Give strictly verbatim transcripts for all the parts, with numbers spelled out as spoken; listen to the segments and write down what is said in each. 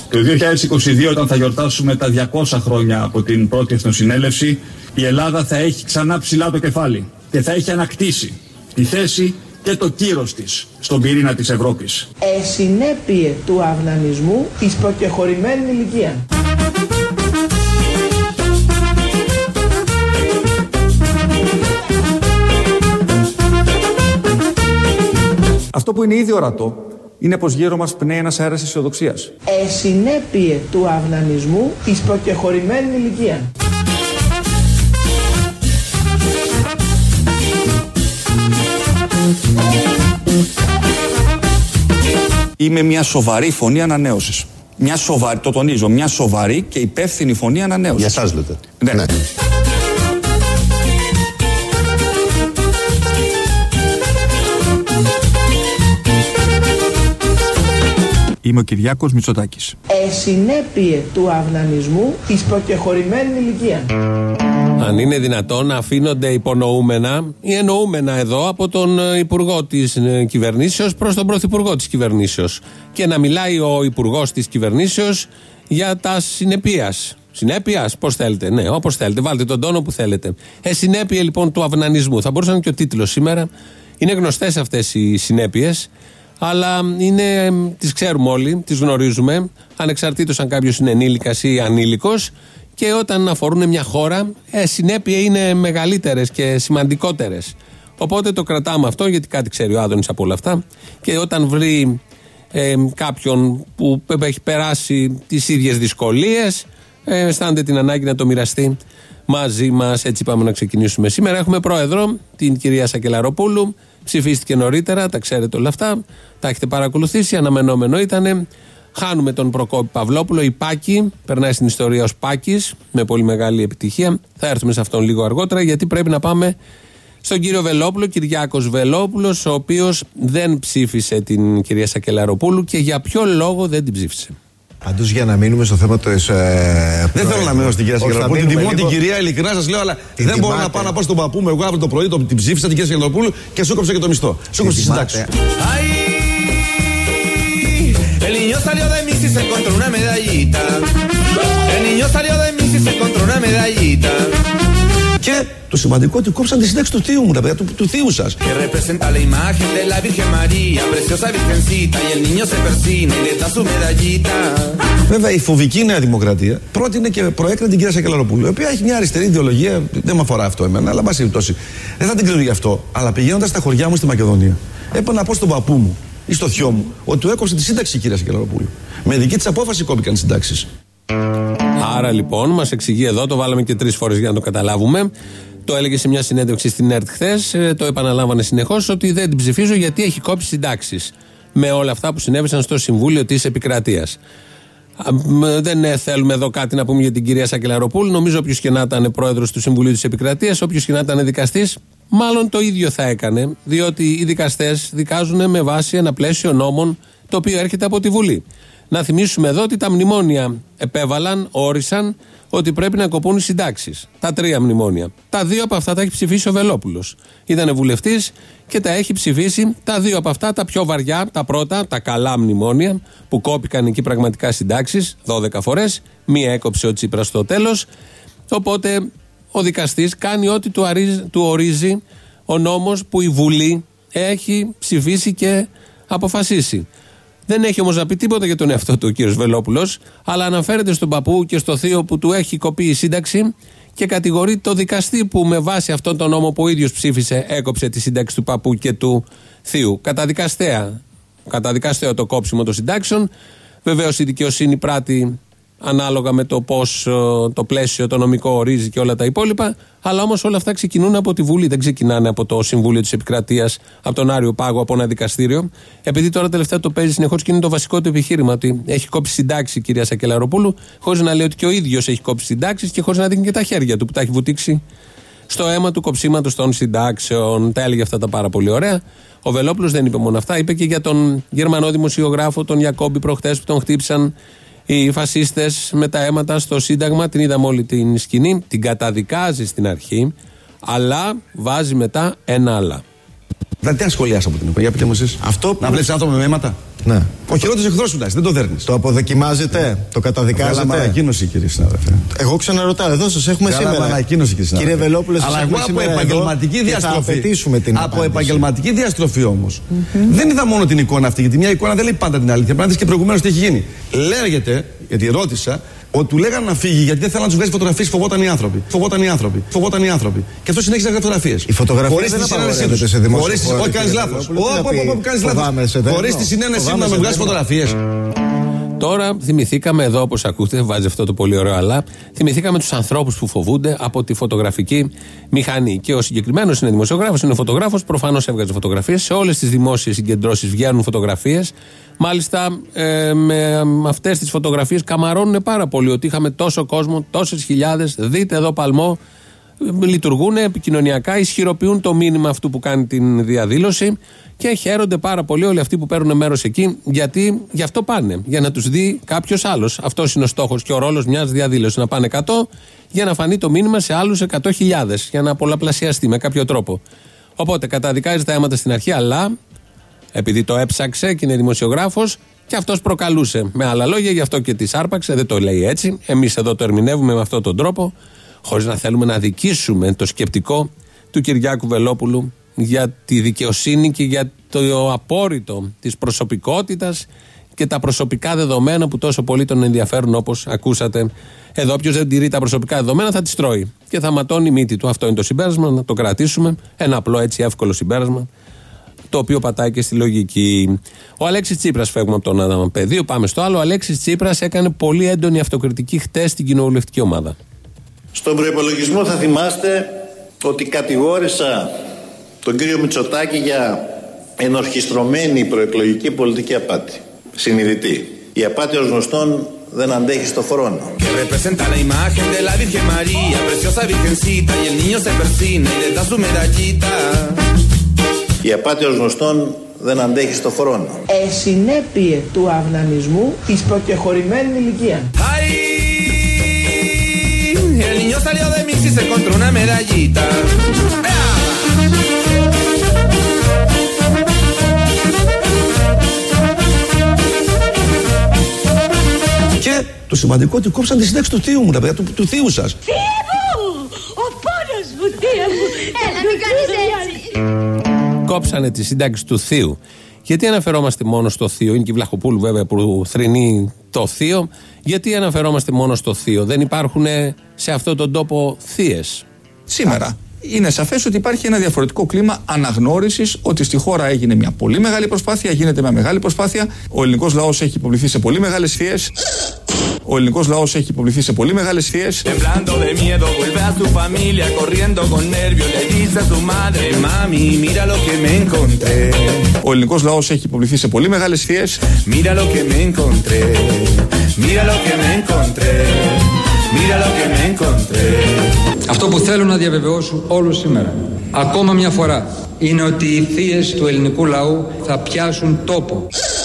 Το δύο χιλιάδες είκοσι δύο, όταν θα γιορτάσουμε τα διακόσια χρόνια από την πρώτη εθνοσυνέλευση, η Ελλάδα θα έχει ξανά ψηλά το κεφάλι και θα έχει ανακτήσει τη θέση και το κύρος της στον πυρήνα της Ευρώπης. Ε, συνέπειε του αυνανισμού εις προκεχωρημένη ηλικία. Αυτό που είναι ήδη ορατό είναι πως γύρω μας πνέει ένας αέρας αισιοδοξίας. Ε, συνέπειε του αυνανισμού εις προκεχωρημένη ηλικία. Είμαι μια σοβαρή φωνή ανανέωσης. Μια σοβαρή, το τονίζω, μια σοβαρή και υπεύθυνη φωνή ανανέωσης. Για εσάς λέτε. Ναι. ναι. Είμαι ο Κυριάκος Μητσοτάκης. Ε, συνέπειε του αυνανισμού εις προκεχωρημένη ηλικία. Αν είναι δυνατόν να αφήνονται υπονοούμενα ή εννοούμενα εδώ από τον Υπουργό της Κυβερνήσεως προς τον Πρωθυπουργό της Κυβερνήσεως και να μιλάει ο Υπουργός της Κυβερνήσεως για τα συνεπείας. Συνέπειας, πώς θέλετε, ναι, όπως θέλετε, βάλτε τον τόνο που θέλετε. Ε, συνέπεια λοιπόν του αυνανισμού. Θα μπορούσε να είναι και ο τίτλος σήμερα. Είναι γνωστές αυτές οι συνέπειες, αλλά είναι, τις ξέρουμε όλοι, τις γνωρίζουμε, ανεξαρτήτως αν κάποιος είναι ενήλικας ή ανήλικος. Και όταν αφορούν μια χώρα, ε, συνέπεια είναι μεγαλύτερες και σημαντικότερες. Οπότε το κρατάμε αυτό, γιατί κάτι ξέρει ο Άδωνης από όλα αυτά. Και όταν βρει ε, κάποιον που έχει περάσει τις ίδιες δυσκολίες, ε, αισθάνεται την ανάγκη να το μοιραστεί μαζί μας. Έτσι πάμε να ξεκινήσουμε. Σήμερα έχουμε πρόεδρο, την κυρία Σακελαροπούλου. Ψηφίστηκε νωρίτερα, τα ξέρετε όλα αυτά. Τα έχετε παρακολουθήσει, αναμενόμενο ήτανε. Χάνουμε τον Προκόπη Παυλόπουλο, η Πάκη, περνάει στην ιστορία ως Πάκης, με πολύ μεγάλη επιτυχία. Θα έρθουμε σε αυτόν λίγο αργότερα, γιατί πρέπει να πάμε στον κύριο Βελόπουλο, Κυριάκος Βελόπουλος, ο οποίος δεν ψήφισε την κυρία Σακελαροπούλου και για ποιο λόγο δεν την ψήφισε. Πάντως για να μείνουμε στο θέμα της. Ε, δεν θέλω να μείνω στην κυρία Σακελαροπούλου. Την τιμώ την κυρία, ειλικρινά σας λέω, αλλά δεν τιμάτε. Μπορώ να πάω να πάω στον παππού μου. Εγώ αύριο το πρωί το, την ψήφισα την κυρία Σακελαροπούλου και σου κόψα και το μισθό. Σου κόψα τη συντάξη. El niño salió de mí si se encontró una medallita. El niño salió de mí si se encontró una medallita. Και το σημαντικό είναι ότι κόψαν τη σύνταξη του θείου μου, τα παιδιά, του, του θείου σας. Que representa la imagen de la Virgen María, preciosa virgencita, y el niño se persina y le da su medallita. Βέβαια η φοβική Νέα Δημοκρατία πρότεινε και προέκρινε την κυρία Σακελαροπούλου, η οποία έχει μια αριστερή ιδεολογία, δεν με αφορά αυτό εμένα, αλλά εν πάση περιπτώσει. Δεν θα την κρίνω γι' αυτό, αλλά πηγαίνοντας στα χωριά μου στη Μακεδονία, έπρεπε να πω στον παππού μου ή στο θειό μου ότι του έκοψε τη σύνταξη η κυρία Σακελαροπούλου. Με δική της απόφαση κόπηκαν οι συντάξεις. Άρα λοιπόν, μας εξηγεί εδώ, το βάλαμε και τρεις φορές για να το καταλάβουμε. Το έλεγε σε μια συνέντευξη στην ΕΡΤ χθες, το επαναλάμβανε συνεχώς, ότι δεν την ψηφίζω γιατί έχει κόψει συντάξεις. Με όλα αυτά που συνέβησαν στο Συμβούλιο της Επικρατείας. Δεν θέλουμε εδώ κάτι να πούμε για την κυρία Σακελαροπούλου. Νομίζω όποιος και να ήταν πρόεδρος του Συμβουλίου της Επικρατείας, όποιος και να ήταν δικαστής, μάλλον το ίδιο θα έκανε. Διότι οι δικαστές δικάζουν με βάση ένα πλαίσιο νόμων το οποίο έρχεται από τη Βουλή. Να θυμίσουμε εδώ ότι τα μνημόνια επέβαλαν, όρισαν ότι πρέπει να κοπούν οι συντάξεις. Τα τρία μνημόνια. Τα δύο από αυτά τα έχει ψηφίσει ο Βελόπουλος. Ήτανε βουλευτής και τα έχει ψηφίσει. Τα δύο από αυτά, τα πιο βαριά, τα πρώτα, τα καλά μνημόνια, που κόπηκαν εκεί πραγματικά συντάξεις, δώδεκα φορές. Μία έκοψε ο Τσίπρας στο τέλος. Οπότε ο δικαστής κάνει ό,τι του, αρίζει, του ορίζει ο νόμος που η Βουλή έχει ψηφίσει και αποφασίσει. Δεν έχει όμως να πει τίποτα για τον εαυτό του ο κύριος Βελόπουλος, αλλά αναφέρεται στον παππού και στο θείο που του έχει κοπεί η σύνταξη και κατηγορεί το δικαστή που με βάση αυτόν τον νόμο που ο ίδιος ψήφισε έκοψε τη σύνταξη του παππού και του θείου. Καταδικαστέα. Καταδικαστέο το κόψιμο των συντάξεων. Βεβαίως η δικαιοσύνη πράττει ανάλογα με το πώς το πλαίσιο, το νομικό ορίζει και όλα τα υπόλοιπα. Αλλά όμως όλα αυτά ξεκινούν από τη Βουλή, δεν ξεκινάνε από το Συμβούλιο της Επικρατείας, από τον Άριο Πάγο, από ένα δικαστήριο. Επειδή τώρα τελευταία το παίζει συνεχώς και είναι το βασικό του επιχείρημα, ότι έχει κόψει συντάξει η κυρία Σακελαροπούλου, χωρίς να λέει ότι και ο ίδιος έχει κόψει συντάξεις και χωρίς να δείχνει και τα χέρια του που τα έχει βουτήξει στο αίμα του κοψίματος των συντάξεων. Τα έλεγε αυτά τα πάρα πολύ ωραία. Ο Βελόπουλος δεν είπε μόνο αυτά, είπε και για τον Γερμανό δημοσιογράφο, τον Ιακώμπη, προχτές που τον χτύπησαν οι φασίστες με τα αίματα στο Σύνταγμα. Την είδαμε όλη την σκηνή, την καταδικάζει στην αρχή, αλλά βάζει μετά ένα αλλά. Δηλαδή, τι ασχολιάσαι από την εικόνα, για πείτε μου εσείς. Αυτό που... Να βλέπεις άνθρωπο με αίματα. Ναι. Ο χειρότερος εχθρός σου, δεν το δέρνεις. Το αποδοκιμάζετε, το καταδικάζετε. Θέλαμε ανακοίνωση, κύριε συνάδελφε. Εγώ ξαναρωτάω, εδώ σας έχουμε Θέλαμε σήμερα. ανακοίνωση, κύριε συνάδελφε. Κύριε Βελόπουλε, αλλά εγώ από επαγγελματική διαστροφή. Την από επαγγελματική διαστροφή όμως. Mm-hmm. Δεν είδα μόνο την εικόνα αυτή, γιατί μια εικόνα δεν λέει πάντα την αλήθεια. Πρέπει να δεις και προηγουμένως τι έχει γίνει. Λέγεται, γιατί ρώτησα, ότι του λέγανε να φύγει γιατί δεν θέλανε να του βγάζει φωτογραφίες, φοβόταν οι άνθρωποι. Φοβόταν οι άνθρωποι. Φοβόταν οι άνθρωποι. Και αυτό συνέχισε να βγάζει φωτογραφίες. Η φωτογραφία δεν απαγορεύεται σε δημόσιο χώρο. Όχι, κάνεις λάθος. Όχι, κάνεις λάθος. Χωρίς τη συνένεσή μου να με βγάζει φωτογραφίες. Τώρα θυμηθήκαμε εδώ, όπως ακούτε, βάζει αυτό το πολύ ωραίο αλλά, θυμηθήκαμε τους ανθρώπους που φοβούνται από τη φωτογραφική μηχανή. Και ο συγκεκριμένος είναι δημοσιογράφος, είναι φωτογράφος, προφανώς έβγαζε φωτογραφίες. Σε όλες τις δημόσιες συγκεντρώσεις βγαίνουν φωτογραφίες. Μάλιστα, ε, με αυτές τις φωτογραφίες καμαρώνουν πάρα πολύ ότι είχαμε τόσο κόσμο, τόσες χιλιάδες. Δείτε εδώ παλμό. Λειτουργούν επικοινωνιακά, ισχυροποιούν το μήνυμα αυτού που κάνει την διαδήλωση και χαίρονται πάρα πολύ όλοι αυτοί που παίρνουν μέρος εκεί, γιατί γι' αυτό πάνε. Για να τους δει κάποιος άλλος. Αυτός είναι ο στόχος και ο ρόλος μιας διαδήλωσης. Να πάνε εκατό για να φανεί το μήνυμα σε άλλους εκατό χιλιάδες, για να πολλαπλασιαστεί με κάποιο τρόπο. Οπότε καταδικάζει τα αίματα στην αρχή, αλλά επειδή το έψαξε και είναι δημοσιογράφος, και αυτός προκαλούσε. Με άλλα λόγια, γι' αυτό και τη άρπαξε, δεν το λέει έτσι. Εμείς εδώ το ερμηνεύουμε με αυτόν τον τρόπο, χωρίς να θέλουμε να αδικήσουμε το σκεπτικό του Κυριάκου Βελόπουλου για τη δικαιοσύνη και για το απόρριτο της προσωπικότητας και τα προσωπικά δεδομένα που τόσο πολύ τον ενδιαφέρουν, όπως ακούσατε εδώ. Όποιος δεν τηρεί τα προσωπικά δεδομένα θα τις τρώει και θα ματώνει η μύτη του. Αυτό είναι το συμπέρασμα, να το κρατήσουμε. Ένα απλό, έτσι εύκολο συμπέρασμα, το οποίο πατάει και στη λογική. Ο Αλέξης Τσίπρας, φεύγουμε από τον ένα πεδίο, πάμε στο άλλο. Ο Αλέξης Τσίπρας έκανε πολύ έντονη αυτοκριτική χτες στην κοινοβουλευτική ομάδα. Στον προϋπολογισμό θα θυμάστε ότι κατηγόρησα τον κύριο Μητσοτάκη για ενορχιστρωμένη προεκλογική πολιτική απάτη. Συνειδητή. Η απάτη ως γνωστόν δεν αντέχει στο χρόνο. Η απάτη ως γνωστόν δεν αντέχει στο χρόνο. Εσυνέπειε του αυνανισμού εις προκεχωρημένη ηλικία. El niño salió de mí y se encontró una medallita. Και το σημαντικό ότι κόψαν τη σύνταξη του θείου μου, τα παιδιά του, του θείου σας. Θεία μου! Ο πόνος μου, θεία μου! Έλα, μην κάνεις έτσι! Κόψανε τη σύνταξη του θείου. Γιατί αναφερόμαστε μόνο στο θείο? Είναι και η Βλαχοπούλου βέβαια που θρηνεί το θείο. Γιατί αναφερόμαστε μόνο στο θείο? Δεν υπάρχουν σε αυτόν τον τόπο θείες? Σήμερα είναι σαφές ότι υπάρχει ένα διαφορετικό κλίμα αναγνώρισης ότι στη χώρα έγινε μια πολύ μεγάλη προσπάθεια, γίνεται μια μεγάλη προσπάθεια. Ο ελληνικός λαός έχει υποβληθεί σε πολύ μεγάλες θείες. Ο ελληνικός λαός έχει υποβληθεί σε πολύ μεγάλες θείες. Ο ελληνικός λαός έχει υποβληθεί σε πολύ μεγάλες θείες. Αυτό που θέλω να διαβεβαιώσω όλους σήμερα, ακόμα μια φορά, είναι ότι οι θείες του ελληνικού λαού θα πιάσουν τόπο.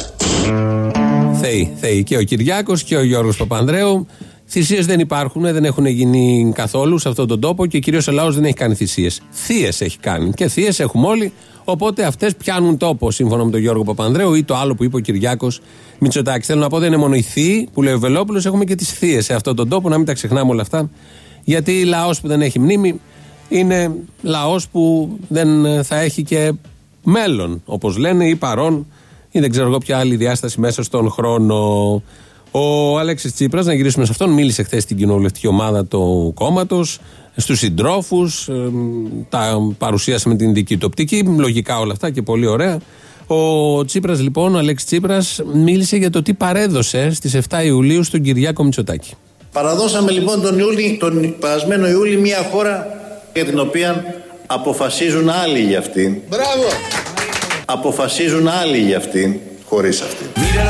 Θεοί, θεοί. Και ο Κυριάκος και ο Γιώργος Παπανδρέου. Θυσίες δεν υπάρχουν, δεν έχουν γίνει καθόλου σε αυτόν τον τόπο και κυρίως ο λαός δεν έχει κάνει θυσίες. Θείες έχει κάνει και θείες έχουμε όλοι. Οπότε αυτές πιάνουν τόπο, σύμφωνα με τον Γιώργο Παπανδρέου ή το άλλο που είπε ο Κυριάκος Μητσοτάκης. Θέλω να πω, δεν είναι μόνο οι θείοι που λέει ο Βελόπουλος, έχουμε και τις θείες σε αυτόν τον τόπο, να μην τα ξεχνάμε όλα αυτά. Γιατί λαός που δεν έχει μνήμη είναι λαός που δεν θα έχει και μέλλον, όπως λένε, ή παρόν, ή δεν ξέρω εγώ ποια άλλη διάσταση μέσα στον χρόνο. Ο Αλέξης Τσίπρας, να γυρίσουμε σε αυτόν, μίλησε χθες στην κοινοβουλευτική ομάδα του κόμματος, στους συντρόφους, ε, τα παρουσίασε με την δική του οπτική, λογικά όλα αυτά και πολύ ωραία. Ο Τσίπρας λοιπόν, ο Αλέξης Τσίπρας, μίλησε για το τι παρέδωσε στις εφτά Ιουλίου στον Κυριάκο Μητσοτάκη. Παραδώσαμε λοιπόν τον, Ιούλη, τον περασμένο Ιούλη μια χώρα για την οποία αποφασίζουν άλλοι για αυτήν. Μπράβο! Αποφασίζουν άλλοι για αυτήν, χωρίς αυτήν.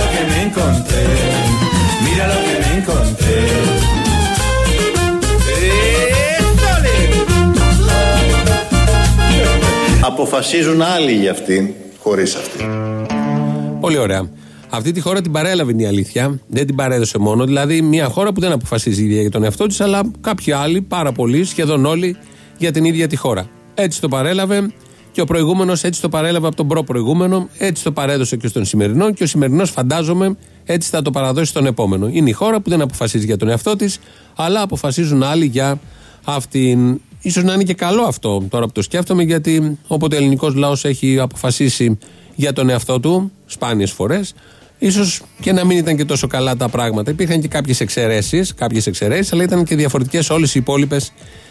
Αποφασίζουν άλλοι για αυτήν, χωρίς αυτήν. Πολύ ωραία. Αυτή τη χώρα την παρέλαβε, είναι η αλήθεια. Δεν την παρέδωσε μόνο. Δηλαδή, μια χώρα που δεν αποφασίζει η ίδια για τον εαυτό της, αλλά κάποιοι άλλοι, πάρα πολλοί, σχεδόν όλοι, για την ίδια τη χώρα. Έτσι το παρέλαβε Και ο προηγούμενος έτσι το παρέλαβε από τον προ-προηγούμενο, έτσι το παρέδωσε και στον σημερινό, και ο σημερινός, φαντάζομαι, έτσι θα το παραδώσει στον επόμενο. Είναι η χώρα που δεν αποφασίζει για τον εαυτό της, αλλά αποφασίζουν άλλοι για αυτήν. Ίσως να είναι και καλό αυτό τώρα που το σκέφτομαι, γιατί όποτε ο ελληνικός λαός έχει αποφασίσει για τον εαυτό του, σπάνιες φορές, ίσως και να μην ήταν και τόσο καλά τα πράγματα. Υπήρχαν και κάποιες εξαιρέσεις, κάποιες εξαιρέσεις, αλλά ήταν και διαφορετικές όλες οι υπόλοιπες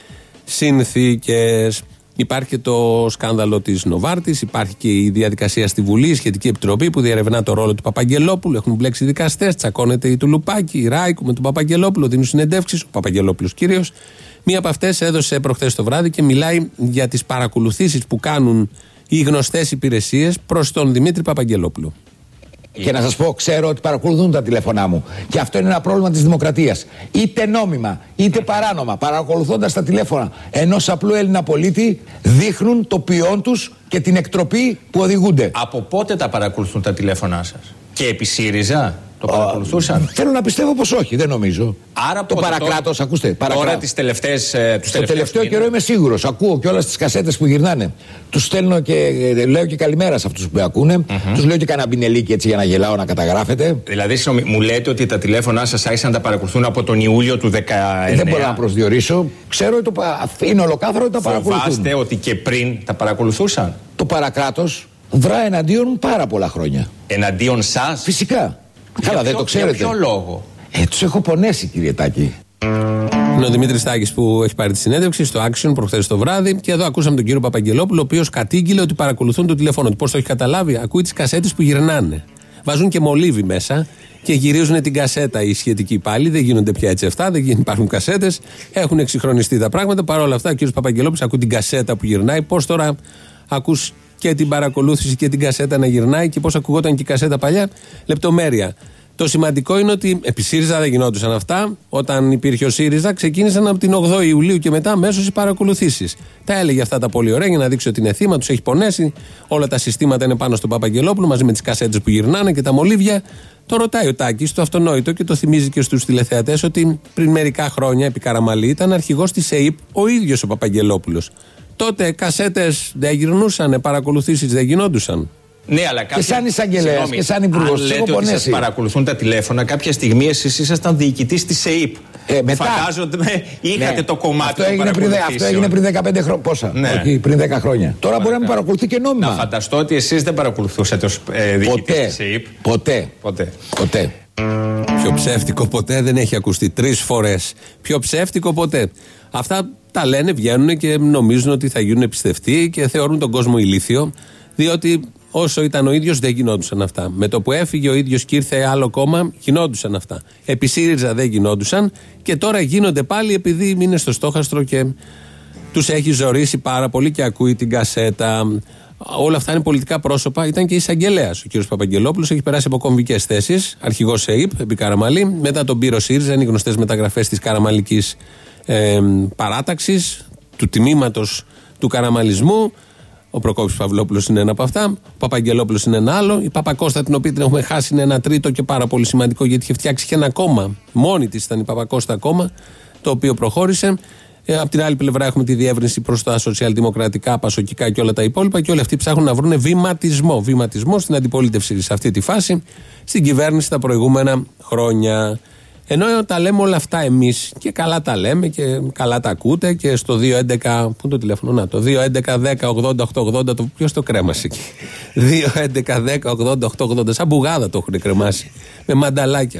συνθήκες. Υπάρχει και το σκάνδαλο της Νοβάρτης, υπάρχει και η διαδικασία στη Βουλή, η σχετική επιτροπή που διερευνά το ρόλο του Παπαγγελόπουλου. Έχουν μπλέξει δικαστές, τσακώνεται η Τουλουπάκη, η Ράικου με τον Παπαγγελόπουλο, δίνουν συνεντεύξεις, ο Παπαγγελόπουλος κυρίως. Μία από αυτές έδωσε προχθές το βράδυ και μιλάει για τις παρακολουθήσεις που κάνουν οι γνωστές υπηρεσίες προς τον Δημήτρη Παπαγγελόπουλο. Και να σας πω, ξέρω ότι παρακολουθούν τα τηλέφωνά μου. Και αυτό είναι ένα πρόβλημα της δημοκρατίας. Είτε νόμιμα, είτε παράνομα, παρακολουθώντας τα τηλέφωνα ενός απλού Έλληνα πολίτη, δείχνουν το ποιόν τους και την εκτροπή που οδηγούνται. Από πότε τα παρακολουθούν τα τηλέφωνά σας? Και επί ΣΥΡΙΖΑ το παρακολουθούσαν? Θέλω να πιστεύω πως όχι, δεν νομίζω. Άρα το παρακράτος, ακούστε. Παρακράτος. Τώρα τις τελευταίες, ε, τους Στο τελευταίο καιρό είμαι σίγουρος. Ακούω και όλες τις κασέτες που γυρνάνε. Τους στέλνω και ε, λέω και καλημέρα σε αυτούς που με ακούνε. Mm-hmm. Τους λέω και κανένα μπινελίκι έτσι για να γελάω, να καταγράφετε. Δηλαδή, συγνώμη, μου λέτε ότι τα τηλέφωνά σας άρχισαν να τα παρακολουθούν από τον Ιούλιο του δεκαεννέα. Δεν μπορώ να προσδιορίσω. Ξέρω ότι το, είναι ολοκάθαρο ότι τα παρακολουθούν. Φοβάστε ότι και πριν τα παρακολουθούσαν? Το παρακράτος δρά εναντίον μου πάρα πολλά χρόνια. Εναντίον σας? Φυσικά. Καλά, δεν το ξέρετε. Για ποιο λόγο? Ε, τους έχω πονέσει, κύριε Τάκη. Είναι ο Δημήτρης Τάκης που έχει πάρει τη συνέντευξη στο Action προχθές το βράδυ. Και εδώ ακούσαμε τον κύριο Παπαγγελόπουλο, ο οποίος κατήγγειλε ότι παρακολουθούν το τηλέφωνο του. Πώς το έχει καταλάβει? Ακούει τις κασέτες που γυρνάνε. Βάζουν και μολύβι μέσα και γυρίζουν την κασέτα οι σχετικοί πάλι. Δεν γίνονται πια έτσι αυτά, δεν υπάρχουν κασέτες. Έχουν εξυγχρονιστεί τα πράγματα. Παρ' όλα αυτά, ο κύριος Παπαγγελόπουλος ακούει την κασέτα που γυρνάει. Πώς τώρα ακούς και την παρακολούθηση και την κασέτα να γυρνάει και πώς ακουγόταν και η κασέτα παλιά? Λεπτομέρεια. Το σημαντικό είναι ότι επί ΣΥΡΙΖΑ δεν γινόντουσαν αυτά. Όταν υπήρχε ο ΣΥΡΙΖΑ, ξεκίνησαν από την ογδόη Ιουλίου και μετά αμέσως οι παρακολουθήσεις. Τα έλεγε αυτά τα πολύ ωραία για να δείξει ότι είναι θύμα, τους έχει πονέσει. Όλα τα συστήματα είναι πάνω στον Παπαγγελόπουλο μαζί με τις κασέτες που γυρνάνε και τα μολύβια. Το ρωτάει ο Τάκης, το αυτονόητο, και το θυμίζει και στους τηλεθεατές ότι πριν μερικά χρόνια επί Καραμαλή ήταν αρχηγός της ΕΥΠ ο ίδιος ο Παπαγγελόπουλος. Τότε κασέτες δεν γυρνούσαν, παρακολουθήσεις δεν γινόντουσαν. Ναι, αλλά κάποια... Και σαν εισαγγελέας και σαν υπουργός. Αν λέτε ότι σας παρακολουθούν τα τηλέφωνα, κάποια στιγμή εσείς ήσασταν διοικητής της ΕΥΠ. Ε, μετά... Φαντάζομαι είχατε ναι. το κομμάτι αυτό των έγινε πριν, αυτό έγινε πριν δεκαπέντε χρόνια. Πόσα? Ναι. Όχι, πριν δέκα χρόνια. Τώρα μπορεί να με παρακολουθεί και νόμιμα. Να φανταστώ ότι εσείς δεν παρακολουθούσατε ως ε, διοικητής της ΕΥΠ. Ποτέ. Ποτέ. Ποτέ. Πιο ψεύτικο ποτέ δεν έχει ακουστεί. Τρεις φορές. Πιο ψεύτικο ποτέ. Αυτά τα λένε, βγαίνουν και νομίζουν ότι θα γίνουν πιστευτοί και θεωρούν τον κόσμο ηλίθιο, διότι όσο ήταν ο ίδιος δεν γινόντουσαν αυτά. Με το που έφυγε ο ίδιος και ήρθε άλλο κόμμα, γινόντουσαν αυτά. Επί ΣΥΡΙΖΑ δεν γινόντουσαν και τώρα γίνονται πάλι επειδή είναι στο στόχαστρο και τους έχει ζορίσει πάρα πολύ και ακούει την κασέτα. Όλα αυτά είναι πολιτικά πρόσωπα. Ήταν και εισαγγελέας. Ο κ. Παπαγγελόπουλος έχει περάσει από κομβικές θέσεις. Αρχηγός ΕΥΠ επί Καραμαλή. Μετά τον πήρε ο ΣΥΡΙΖΑ. Είναι οι γνωστές μεταγραφές της καραμαλικής ε, παράταξης, του τμήματος του καραμαλισμού. Ο Προκόπης Παυλόπουλος είναι ένα από αυτά. Ο Παπαγγελόπουλος είναι ένα άλλο. Η Παπακώστα, την οποία την έχουμε χάσει, είναι ένα τρίτο και πάρα πολύ σημαντικό, γιατί είχε φτιάξει και ένα κόμμα. Μόνη της ήταν η Παπακώστα κόμμα, το οποίο προχώρησε. Ε, απ' την άλλη πλευρά έχουμε τη διεύρυνση προς τα σοσιαλδημοκρατικά, πασοκικά και όλα τα υπόλοιπα. Και όλοι αυτοί ψάχνουν να βρουν βηματισμό. Βηματισμό στην αντιπολίτευση σε αυτή τη φάση, στην κυβέρνηση τα προηγούμενα χρόνια. Ενώ τα λέμε όλα αυτά εμείς και καλά τα λέμε και καλά τα ακούτε και στο δύο έντεκα, πού είναι το τηλέφωνο, να το δύο έντεκα δέκα ογδόντα οκτακόσια ογδόντα, το, ποιος το κρέμασε εκεί, δύο έντεκα δέκα ογδόντα οκτακόσια ογδόντα, σαν μπουγάδα το έχουν κρεμάσει, με μανταλάκια.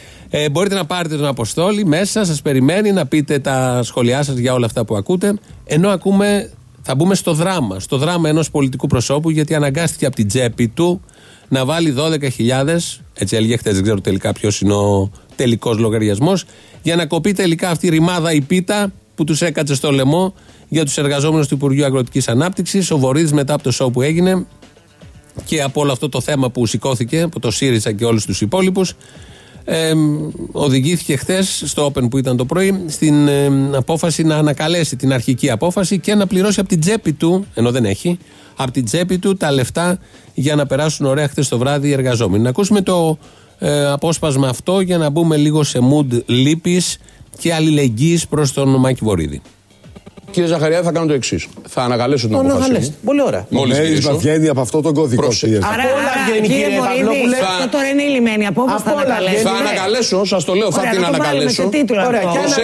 Ε, μπορείτε να πάρετε τον Αποστόλη μέσα, σας περιμένει να πείτε τα σχόλιά σας για όλα αυτά που ακούτε, ενώ ακούμε, θα μπούμε στο δράμα, στο δράμα ενός πολιτικού προσώπου, γιατί αναγκάστηκε από την τσέπη του να βάλει δώδεκα χιλιάδες, έτσι έλεγε χτες, δεν ξέρω τελικά ποιος είναι ο τελικός λογαριασμός, για να κοπεί τελικά αυτή η ρημάδα η πίτα που τους έκατσε στο λαιμό για τους εργαζόμενους του Υπουργείου Αγροτικής Ανάπτυξης. Ο Βορύδης μετά από το σοου που έγινε και από όλο αυτό το θέμα που σηκώθηκε από το ΣΥΡΙΖΑ και όλους τους υπόλοιπους, ε, οδηγήθηκε χθες στο Open που ήταν το πρωί στην ε, απόφαση να ανακαλέσει την αρχική απόφαση και να πληρώσει από την τσέπη του, ενώ δεν έχει, από την τσέπη του τα λεφτά για να περάσουν ωραία χθες το βράδυ οι εργαζόμενοι. Να ακούσουμε το ε, απόσπασμα αυτό για να μπούμε λίγο σε mood λύπης και αλληλεγγύης προς τον Μάκη Βορύδη. Κύριε Ζαχαριάδη, θα κάνω το εξής. Θα ανακαλέσω την απόφαση μου. Πολύ ωραία. Μόλις γυρίσω. βγαίνει από αυτό τον κωδικό. Άρα, κύριε Παυλόπουλε, αυτό τώρα είναι η λιμένη απόφαση. Θα ανακαλέσω. Θα ανακαλέσω, σας το λέω, θα την ανακαλέσω. Ωραία,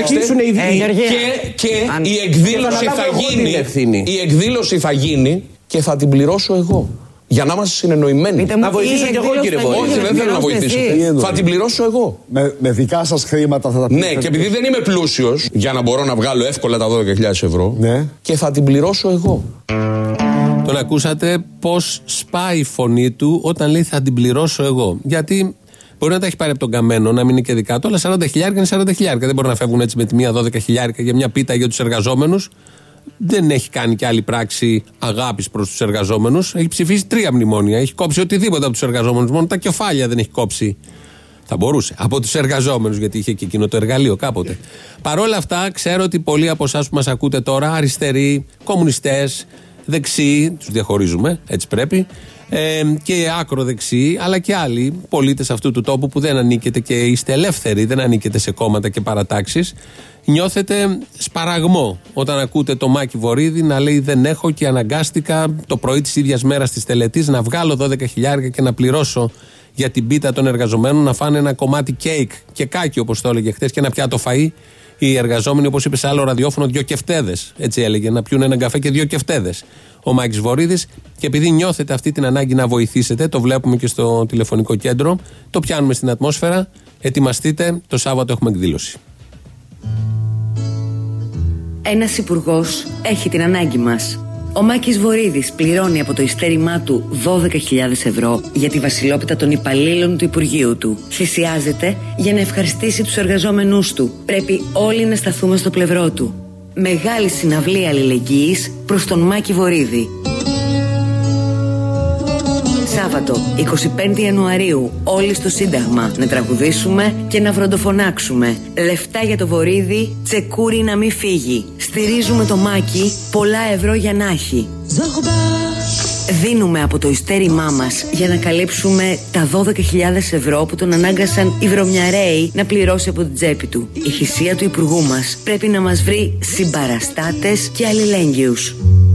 και η εκδήλωση θα γίνει. Η εκδήλωση θα γίνει και θα την πληρώσω εγώ. Για να είμαστε συνεννοημένοι. Να βοηθήσω κι εγώ, κύριε Βόλη. Όχι, δεν θέλω να βοηθήσω. Θα την πληρώσω εγώ. Με, με δικά σας χρήματα θα τα πληρώσω. Ναι, και επειδή δεν είμαι πλούσιος, για να μπορώ να βγάλω εύκολα τα δώδεκα χιλιάδες ευρώ, ναι. Και θα την πληρώσω εγώ. Τον ακούσατε πώς σπάει η φωνή του όταν λέει θα την πληρώσω εγώ. Γιατί μπορεί να τα έχει πάρει από τον καμένο, να μην είναι και δικά του, αλλά σαράντα χιλιάρικα είναι σαράντα χιλιάρικα. Δεν μπορεί να φεύγουν έτσι με τη μία δώδεκα χιλιάρικα για μια πίτα για τους εργαζόμενους. Δεν έχει κάνει και άλλη πράξη αγάπης προς τους εργαζόμενους. Έχει ψηφίσει τρία μνημόνια. Έχει κόψει οτιδήποτε από τους εργαζόμενους. Μόνο τα κεφάλια δεν έχει κόψει. Θα μπορούσε. Από τους εργαζόμενους, γιατί είχε και εκείνο το εργαλείο κάποτε. Παρ' όλα αυτά, ξέρω ότι πολλοί από εσάς που μας ακούτε τώρα, αριστεροί, κομμουνιστές, δεξιοί, τους διαχωρίζουμε, έτσι πρέπει, ε, και άκροδεξιοί, αλλά και άλλοι πολίτες αυτού του τόπου που δεν ανήκετε και είστε ελεύθεροι, δεν ανήκετε σε κόμματα και παρατάξεις. Νιώθετε σπαραγμό όταν ακούτε το Μάκη Βορίδη να λέει δεν έχω και αναγκάστηκα το πρωί της ίδιας μέρας της τελετής να βγάλω δώδεκα χιλιάρικα και να πληρώσω για την πίτα των εργαζομένων, να φάνε ένα κομμάτι κέικ και κάκι όπως το έλεγε χτες και ένα πιάτο φαΐ οι εργαζόμενοι, όπως είπε σε άλλο ραδιόφωνο, δύο κεφτέδες. Έτσι έλεγε, να πιούν έναν καφέ και δύο κεφτέδες. Ο Μάκης Βορίδης, και επειδή νιώθετε αυτή την ανάγκη να βοηθήσετε, το βλέπουμε και στο τηλεφωνικό κέντρο, το πιάνουμε στην ατμόσφαιρα. Ετοιμαστείτε, το Σάββατο έχουμε εκδήλωση. Ένας υπουργός έχει την ανάγκη μας. Ο Μάκης Βορίδης πληρώνει από το ειστέρημά του δώδεκα χιλιάδες ευρώ για τη βασιλόπιτα των υπαλλήλων του Υπουργείου του. Θυσιάζεται για να ευχαριστήσει τους εργαζόμενούς του. Πρέπει όλοι να σταθούμε στο πλευρό του. Μεγάλη συναυλία αλληλεγγύης προς τον Μάκη Βορίδη. Σάββατο, εικοστή πέμπτη Ιανουαρίου, όλοι στο Σύνταγμα να τραγουδήσουμε και να βροντοφωνάξουμε. Λεφτά για το Βορίδη, τσεκούρι να μην φύγει. Στηρίζουμε το Μάκη, πολλά ευρώ για να έχει. Δίνουμε από το ειστέρημά μας για να καλύψουμε τα δώδεκα χιλιάδες ευρώ που τον ανάγκασαν οι βρωμιαρέοι να πληρώσει από την τσέπη του. Η θυσία του υπουργού μας πρέπει να μας βρει συμπαραστάτες και αλληλέγγυους.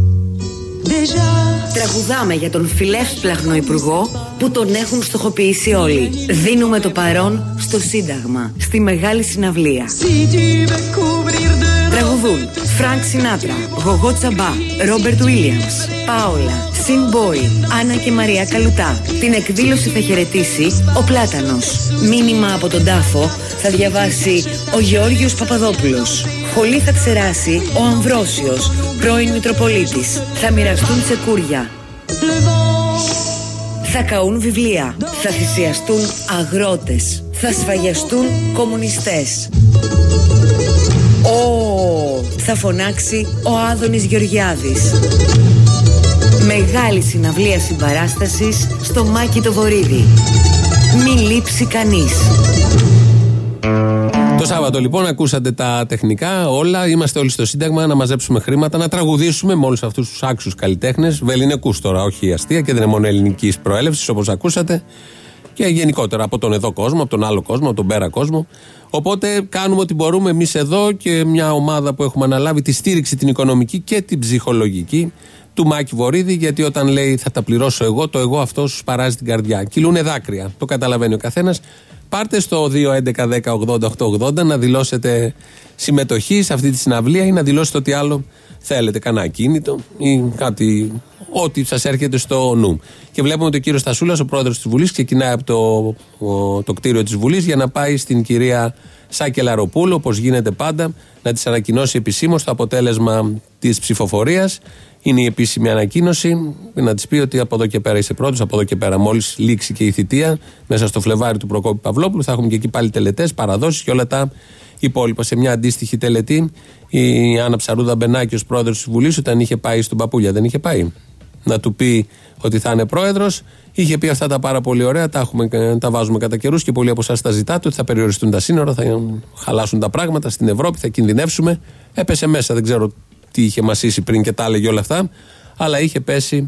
Τραγουδάμε για τον φιλεύσπλαχνο υπουργό που τον έχουν στοχοποιήσει όλοι. Δίνουμε το παρόν στο Σύνταγμα, στη μεγάλη συναυλία. Τραγουδούν Φρανκ Σινάτρα, Γογό Τσαμπά, Ρόμπερτ Βίλιαμς, Πάολα, Σιν Μπόι, Άννα και Μαρία Καλουτά. Την εκδήλωση θα χαιρετήσει ο Πλάτανος. Μήνυμα από τον τάφο θα διαβάσει ο Γεώργιος Παπαδόπουλος. Χολή θα ξεράσει ο Αμβρόσιος, πρώην Μητροπολίτης. Θα μοιραστούν τσεκούρια. Θα καούν βιβλία. Θα θυσιαστούν αγρότες. Θα σφαγιαστούν κομμουνιστές. Ω, θα φωνάξει ο Άδωνης Γεωργιάδης. Μεγάλη συναυλία συμπαράστασης στο Μάκη το Βορίδη. Μην λείψει κανείς. Το Σάββατο λοιπόν ακούσατε τα τεχνικά όλα. Είμαστε όλοι στο Σύνταγμα να μαζέψουμε χρήματα, να τραγουδήσουμε με όλους αυτούς τους άξιους καλλιτέχνες. Βελληνικούς τώρα, όχι αστεία, και δεν είναι μόνο ελληνικής προέλευσης όπως ακούσατε. Και γενικότερα από τον εδώ κόσμο, από τον άλλο κόσμο, από τον πέρα κόσμο. Οπότε κάνουμε ό,τι μπορούμε εμείς εδώ και μια ομάδα που έχουμε αναλάβει τη στήριξη την οικονομική και την ψυχολογική του Μάκη Βορίδη, γιατί όταν λέει θα τα πληρώσω εγώ, το εγώ αυτό σου παράζει την καρδιά. Κυλούνε δάκρυα. Το καταλαβαίνει ο καθένας. Πάρτε στο δύο έντεκα δέκα ογδόντα οκτακόσια ογδόντα να δηλώσετε συμμετοχή σε αυτή τη συναυλία ή να δηλώσετε ό,τι άλλο θέλετε. Κανένα ακίνητο ή κάτι, ό,τι σας έρχεται στο νου. Και βλέπουμε ότι ο κύριος Στασούλας, ο πρόεδρος της Βουλής, ξεκινάει από το, ο, το κτίριο της Βουλής για να πάει στην κυρία Σάκη Λαροπούλου, όπως γίνεται πάντα, να της ανακοινώσει επισήμως το αποτέλεσμα της ψηφοφορίας. Είναι η επίσημη ανακοίνωση, να της πει ότι από εδώ και πέρα είσαι πρώτος, από εδώ και πέρα μόλις λήξει και η θητεία, μέσα στο Φλεβάρι του Προκόπη Παυλόπουλου, θα έχουμε και εκεί πάλι τελετές, παραδόσεις και όλα τα υπόλοιπα. Σε μια αντίστοιχη τελετή, η Άννα Ψαρούδα Μπενάκη, ως πρόεδρος της Βουλής, όταν είχε πάει στον Παπούλια, δεν είχε πάει να του πει ότι θα είναι πρόεδρος, είχε πει αυτά τα πάρα πολύ ωραία, τα, έχουμε, τα βάζουμε κατά καιρούς και πολλοί από εσάς τα ζητάτε, ότι θα περιοριστούν τα σύνορα, θα χαλάσουν τα πράγματα στην Ευρώπη, θα κινδυνεύσουμε. Έπεσε μέσα, δεν ξέρω τι είχε μασίσει πριν και τα έλεγε όλα αυτά, αλλά είχε πέσει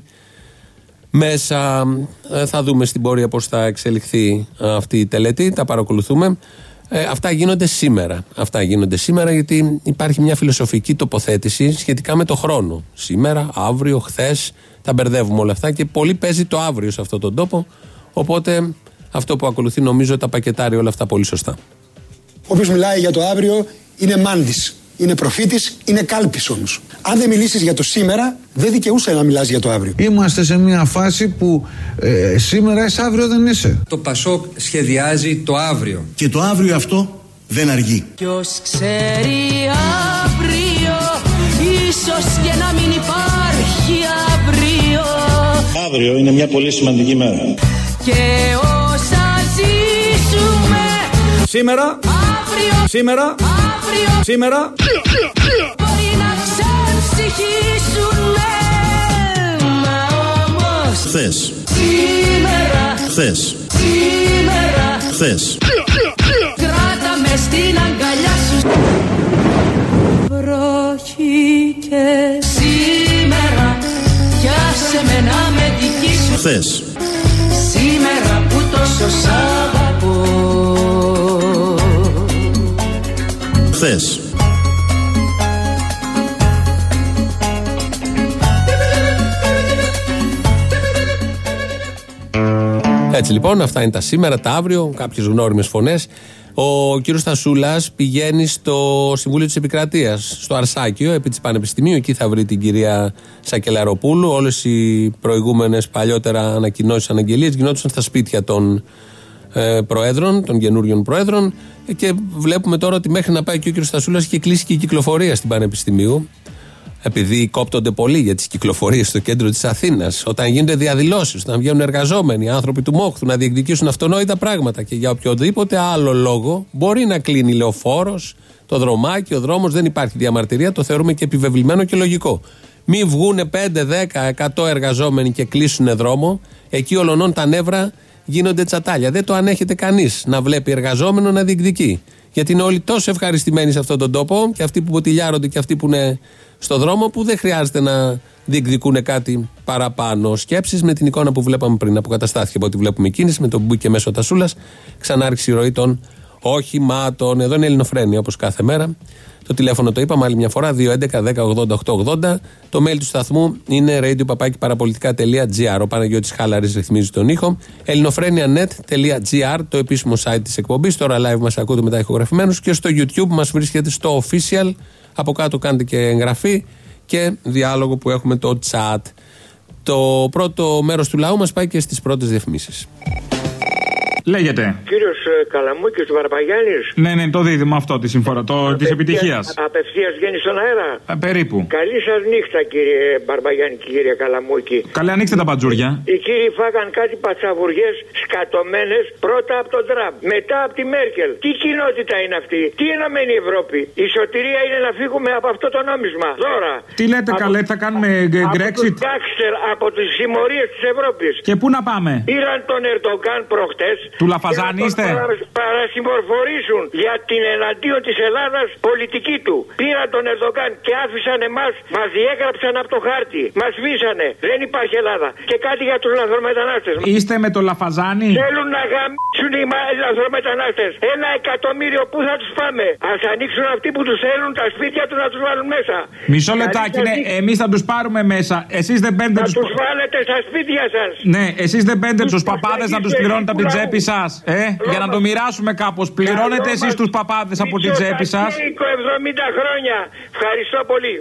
μέσα. Θα δούμε στην πορεία πώς θα εξελιχθεί αυτή η τελετή, τα παρακολουθούμε. Ε, αυτά γίνονται σήμερα. Αυτά γίνονται σήμερα γιατί υπάρχει μια φιλοσοφική τοποθέτηση σχετικά με το χρόνο. Σήμερα, αύριο, χθες, τα μπερδεύουμε όλα αυτά και πολύ παίζει το αύριο σε αυτόν τον τόπο. Οπότε αυτό που ακολουθεί νομίζω τα πακετάρει όλα αυτά πολύ σωστά. Όποιος μιλάει για το αύριο είναι μάντης, είναι προφήτης, είναι κάλπης όμως. Αν δεν μιλήσεις για το σήμερα, δεν δικαιούσε να μιλάς για το αύριο. Είμαστε σε μια φάση που ε, σήμερα είσαι, αύριο δεν είσαι. Το Πασόκ σχεδιάζει το αύριο. Και το αύριο αυτό δεν αργεί. Ποιος ξέρει αύριο, ίσως και να μην υπάρχει αύριο. Αύριο είναι μια πολύ σημαντική μέρα. Και όσα ζήσουμε σήμερα, αύριο, σήμερα, αύριο, σήμερα μπορεί να ξεψυχήσουνε. Μα όμως χθες, σήμερα, χθες, σήμερα, χθες, κράτα με στην αγκαλιά σου. Βροχή και σήμερα κι άσε με να με δική σου. χθες, Σήμερα που τόσο σ' αγαπώ. χθες. Έτσι λοιπόν, αυτά είναι τα σήμερα, τα αύριο, κάποιες γνώριμες φωνές. Ο κύριος Στασούλας πηγαίνει στο Συμβούλιο της Επικρατείας, στο Αρσάκιο, επί της Πανεπιστημίου. Εκεί θα βρει την κυρία Σακελαροπούλου. Όλες οι προηγούμενες παλιότερα ανακοινώσεις, αναγγελίες γινόντουσαν στα σπίτια των ε, προέδρων, των καινούριων προέδρων. Και βλέπουμε τώρα ότι μέχρι να πάει και ο κύριος Στασούλας είχε κλείσει και η κυκλοφορία στην Πανεπιστημίου. Επειδή κόπτονται πολύ για τις κυκλοφορίες στο κέντρο της Αθήνας, όταν γίνονται διαδηλώσεις, όταν βγαίνουν εργαζόμενοι, άνθρωποι του μόχθου να διεκδικήσουν αυτονόητα πράγματα και για οποιοδήποτε άλλο λόγο μπορεί να κλείνει λεωφόρος, το δρομάκι, ο δρόμος, δεν υπάρχει διαμαρτυρία, το θεωρούμε και επιβεβλημένο και λογικό. Μη βγούνε πέντε, δέκα, εκατό εργαζόμενοι και κλείσουν δρόμο, εκεί ολονών τα νεύρα γίνονται τσατάλια. Δεν το ανέχεται κανείς να βλέπει εργαζόμενο να διεκδικεί. Γιατί είναι όλοι τόσο ευχαριστημένοι σε αυτόν τον τόπο, και αυτοί που ποτηλιάρονται και αυτοί που είναι στο δρόμο, που δεν χρειάζεται να διεκδικούν κάτι παραπάνω. Σκέψεις με την εικόνα που βλέπαμε πριν. Αποκαταστάθηκε από ό,τι βλέπουμε κίνηση, με τον που μπήκε μέσω Τασούλας, ξανά άρχισε η ροή των οχημάτων. Εδώ είναι Ελληνοφρένεια όπως κάθε μέρα. Το τηλέφωνο το είπαμε άλλη μια φορά, δύο έντεκα δέκα ογδόντα οκτώ ογδόντα. Το mail του σταθμού είναι radio παπάκι παραπολιτικά τελεία τζι άρ. Ο Παναγιώτης Χάλαρης ρυθμίζει τον ήχο. ελληνοφρένια τελεία νετ τελεία τζι άρ, το επίσημο site της εκπομπής. Τώρα live μας ακούτε μετά ηχογραφημένους. Και στο YouTube μας βρίσκεται στο official. Από κάτω κάντε και εγγραφή και διάλογο που έχουμε το chat. Το πρώτο μέρος του λαού μας πάει και στις πρώτες διαφημίσεις. Λέγεται. Κύριος Καλαμούκης Βαρπαγιάννης. Ναι, ναι, το δίδυμο αυτό τη συμφορά, το της επιτυχίας. Απευθείας βγαίνει στον αέρα. Α, περίπου. Καλή σας νύχτα, κύριε Μπαρμπαγιάννη και κύριε Καλαμούκη. Καλή, ανοίξτε τα παντζούρια. Οι κύριοι φάγαν κάτι πατσαβουριές σκατωμένες πρώτα από τον Τραμπ, μετά από τη Μέρκελ. Τι κοινότητα είναι αυτή, τι ενωμένη Ευρώπη. Η σωτηρία είναι να φύγουμε από αυτό το νόμισμα. Δώρα. Τι λέτε, από... καλέ, θα κάνουμε Brexit. Από τις συμμορίες της Ευρώπης. Και πού να πάμε. Πήραν τον Ερντογκάν προχτές. Του Λαφαζάνη είστε. Παρα, παρασυμμορφορήσουν για την εναντίον της Ελλάδας πολιτική του. Πήραν τον Ερντογκάν και άφησαν εμάς, μας διέγραψαν από το χάρτη. Μας σβήσανε. Δεν υπάρχει Ελλάδα. Και κάτι για τους λαθρομετανάστες. Είστε με το Λαφαζάνη. Θέλουν να γαμίσουν οι λαθρομετανάστες. Ένα εκατομμύριο που θα τους πάμε. Ας ανοίξουν αυτοί που τους θέλουν τα σπίτια τους να τους βάλουν μέσα. Μισό λεπτάκι, ναι. Εμείς θα τους πάρουμε μέσα. Εσείς δεν μπαίνετε τους... τους βάλετε στα σπίτια σας. Ναι, εσείς δεν μπαίνετε τους παπάδες να τους πληρώνετε από την τσέπη σας. Ε, για να το μοιράσουμε κάπως. Πληρώνετε εσείς τους παπάδες από την τσέπη σας. εβδομήντα χρόνια. Ευχαριστώ πολύ.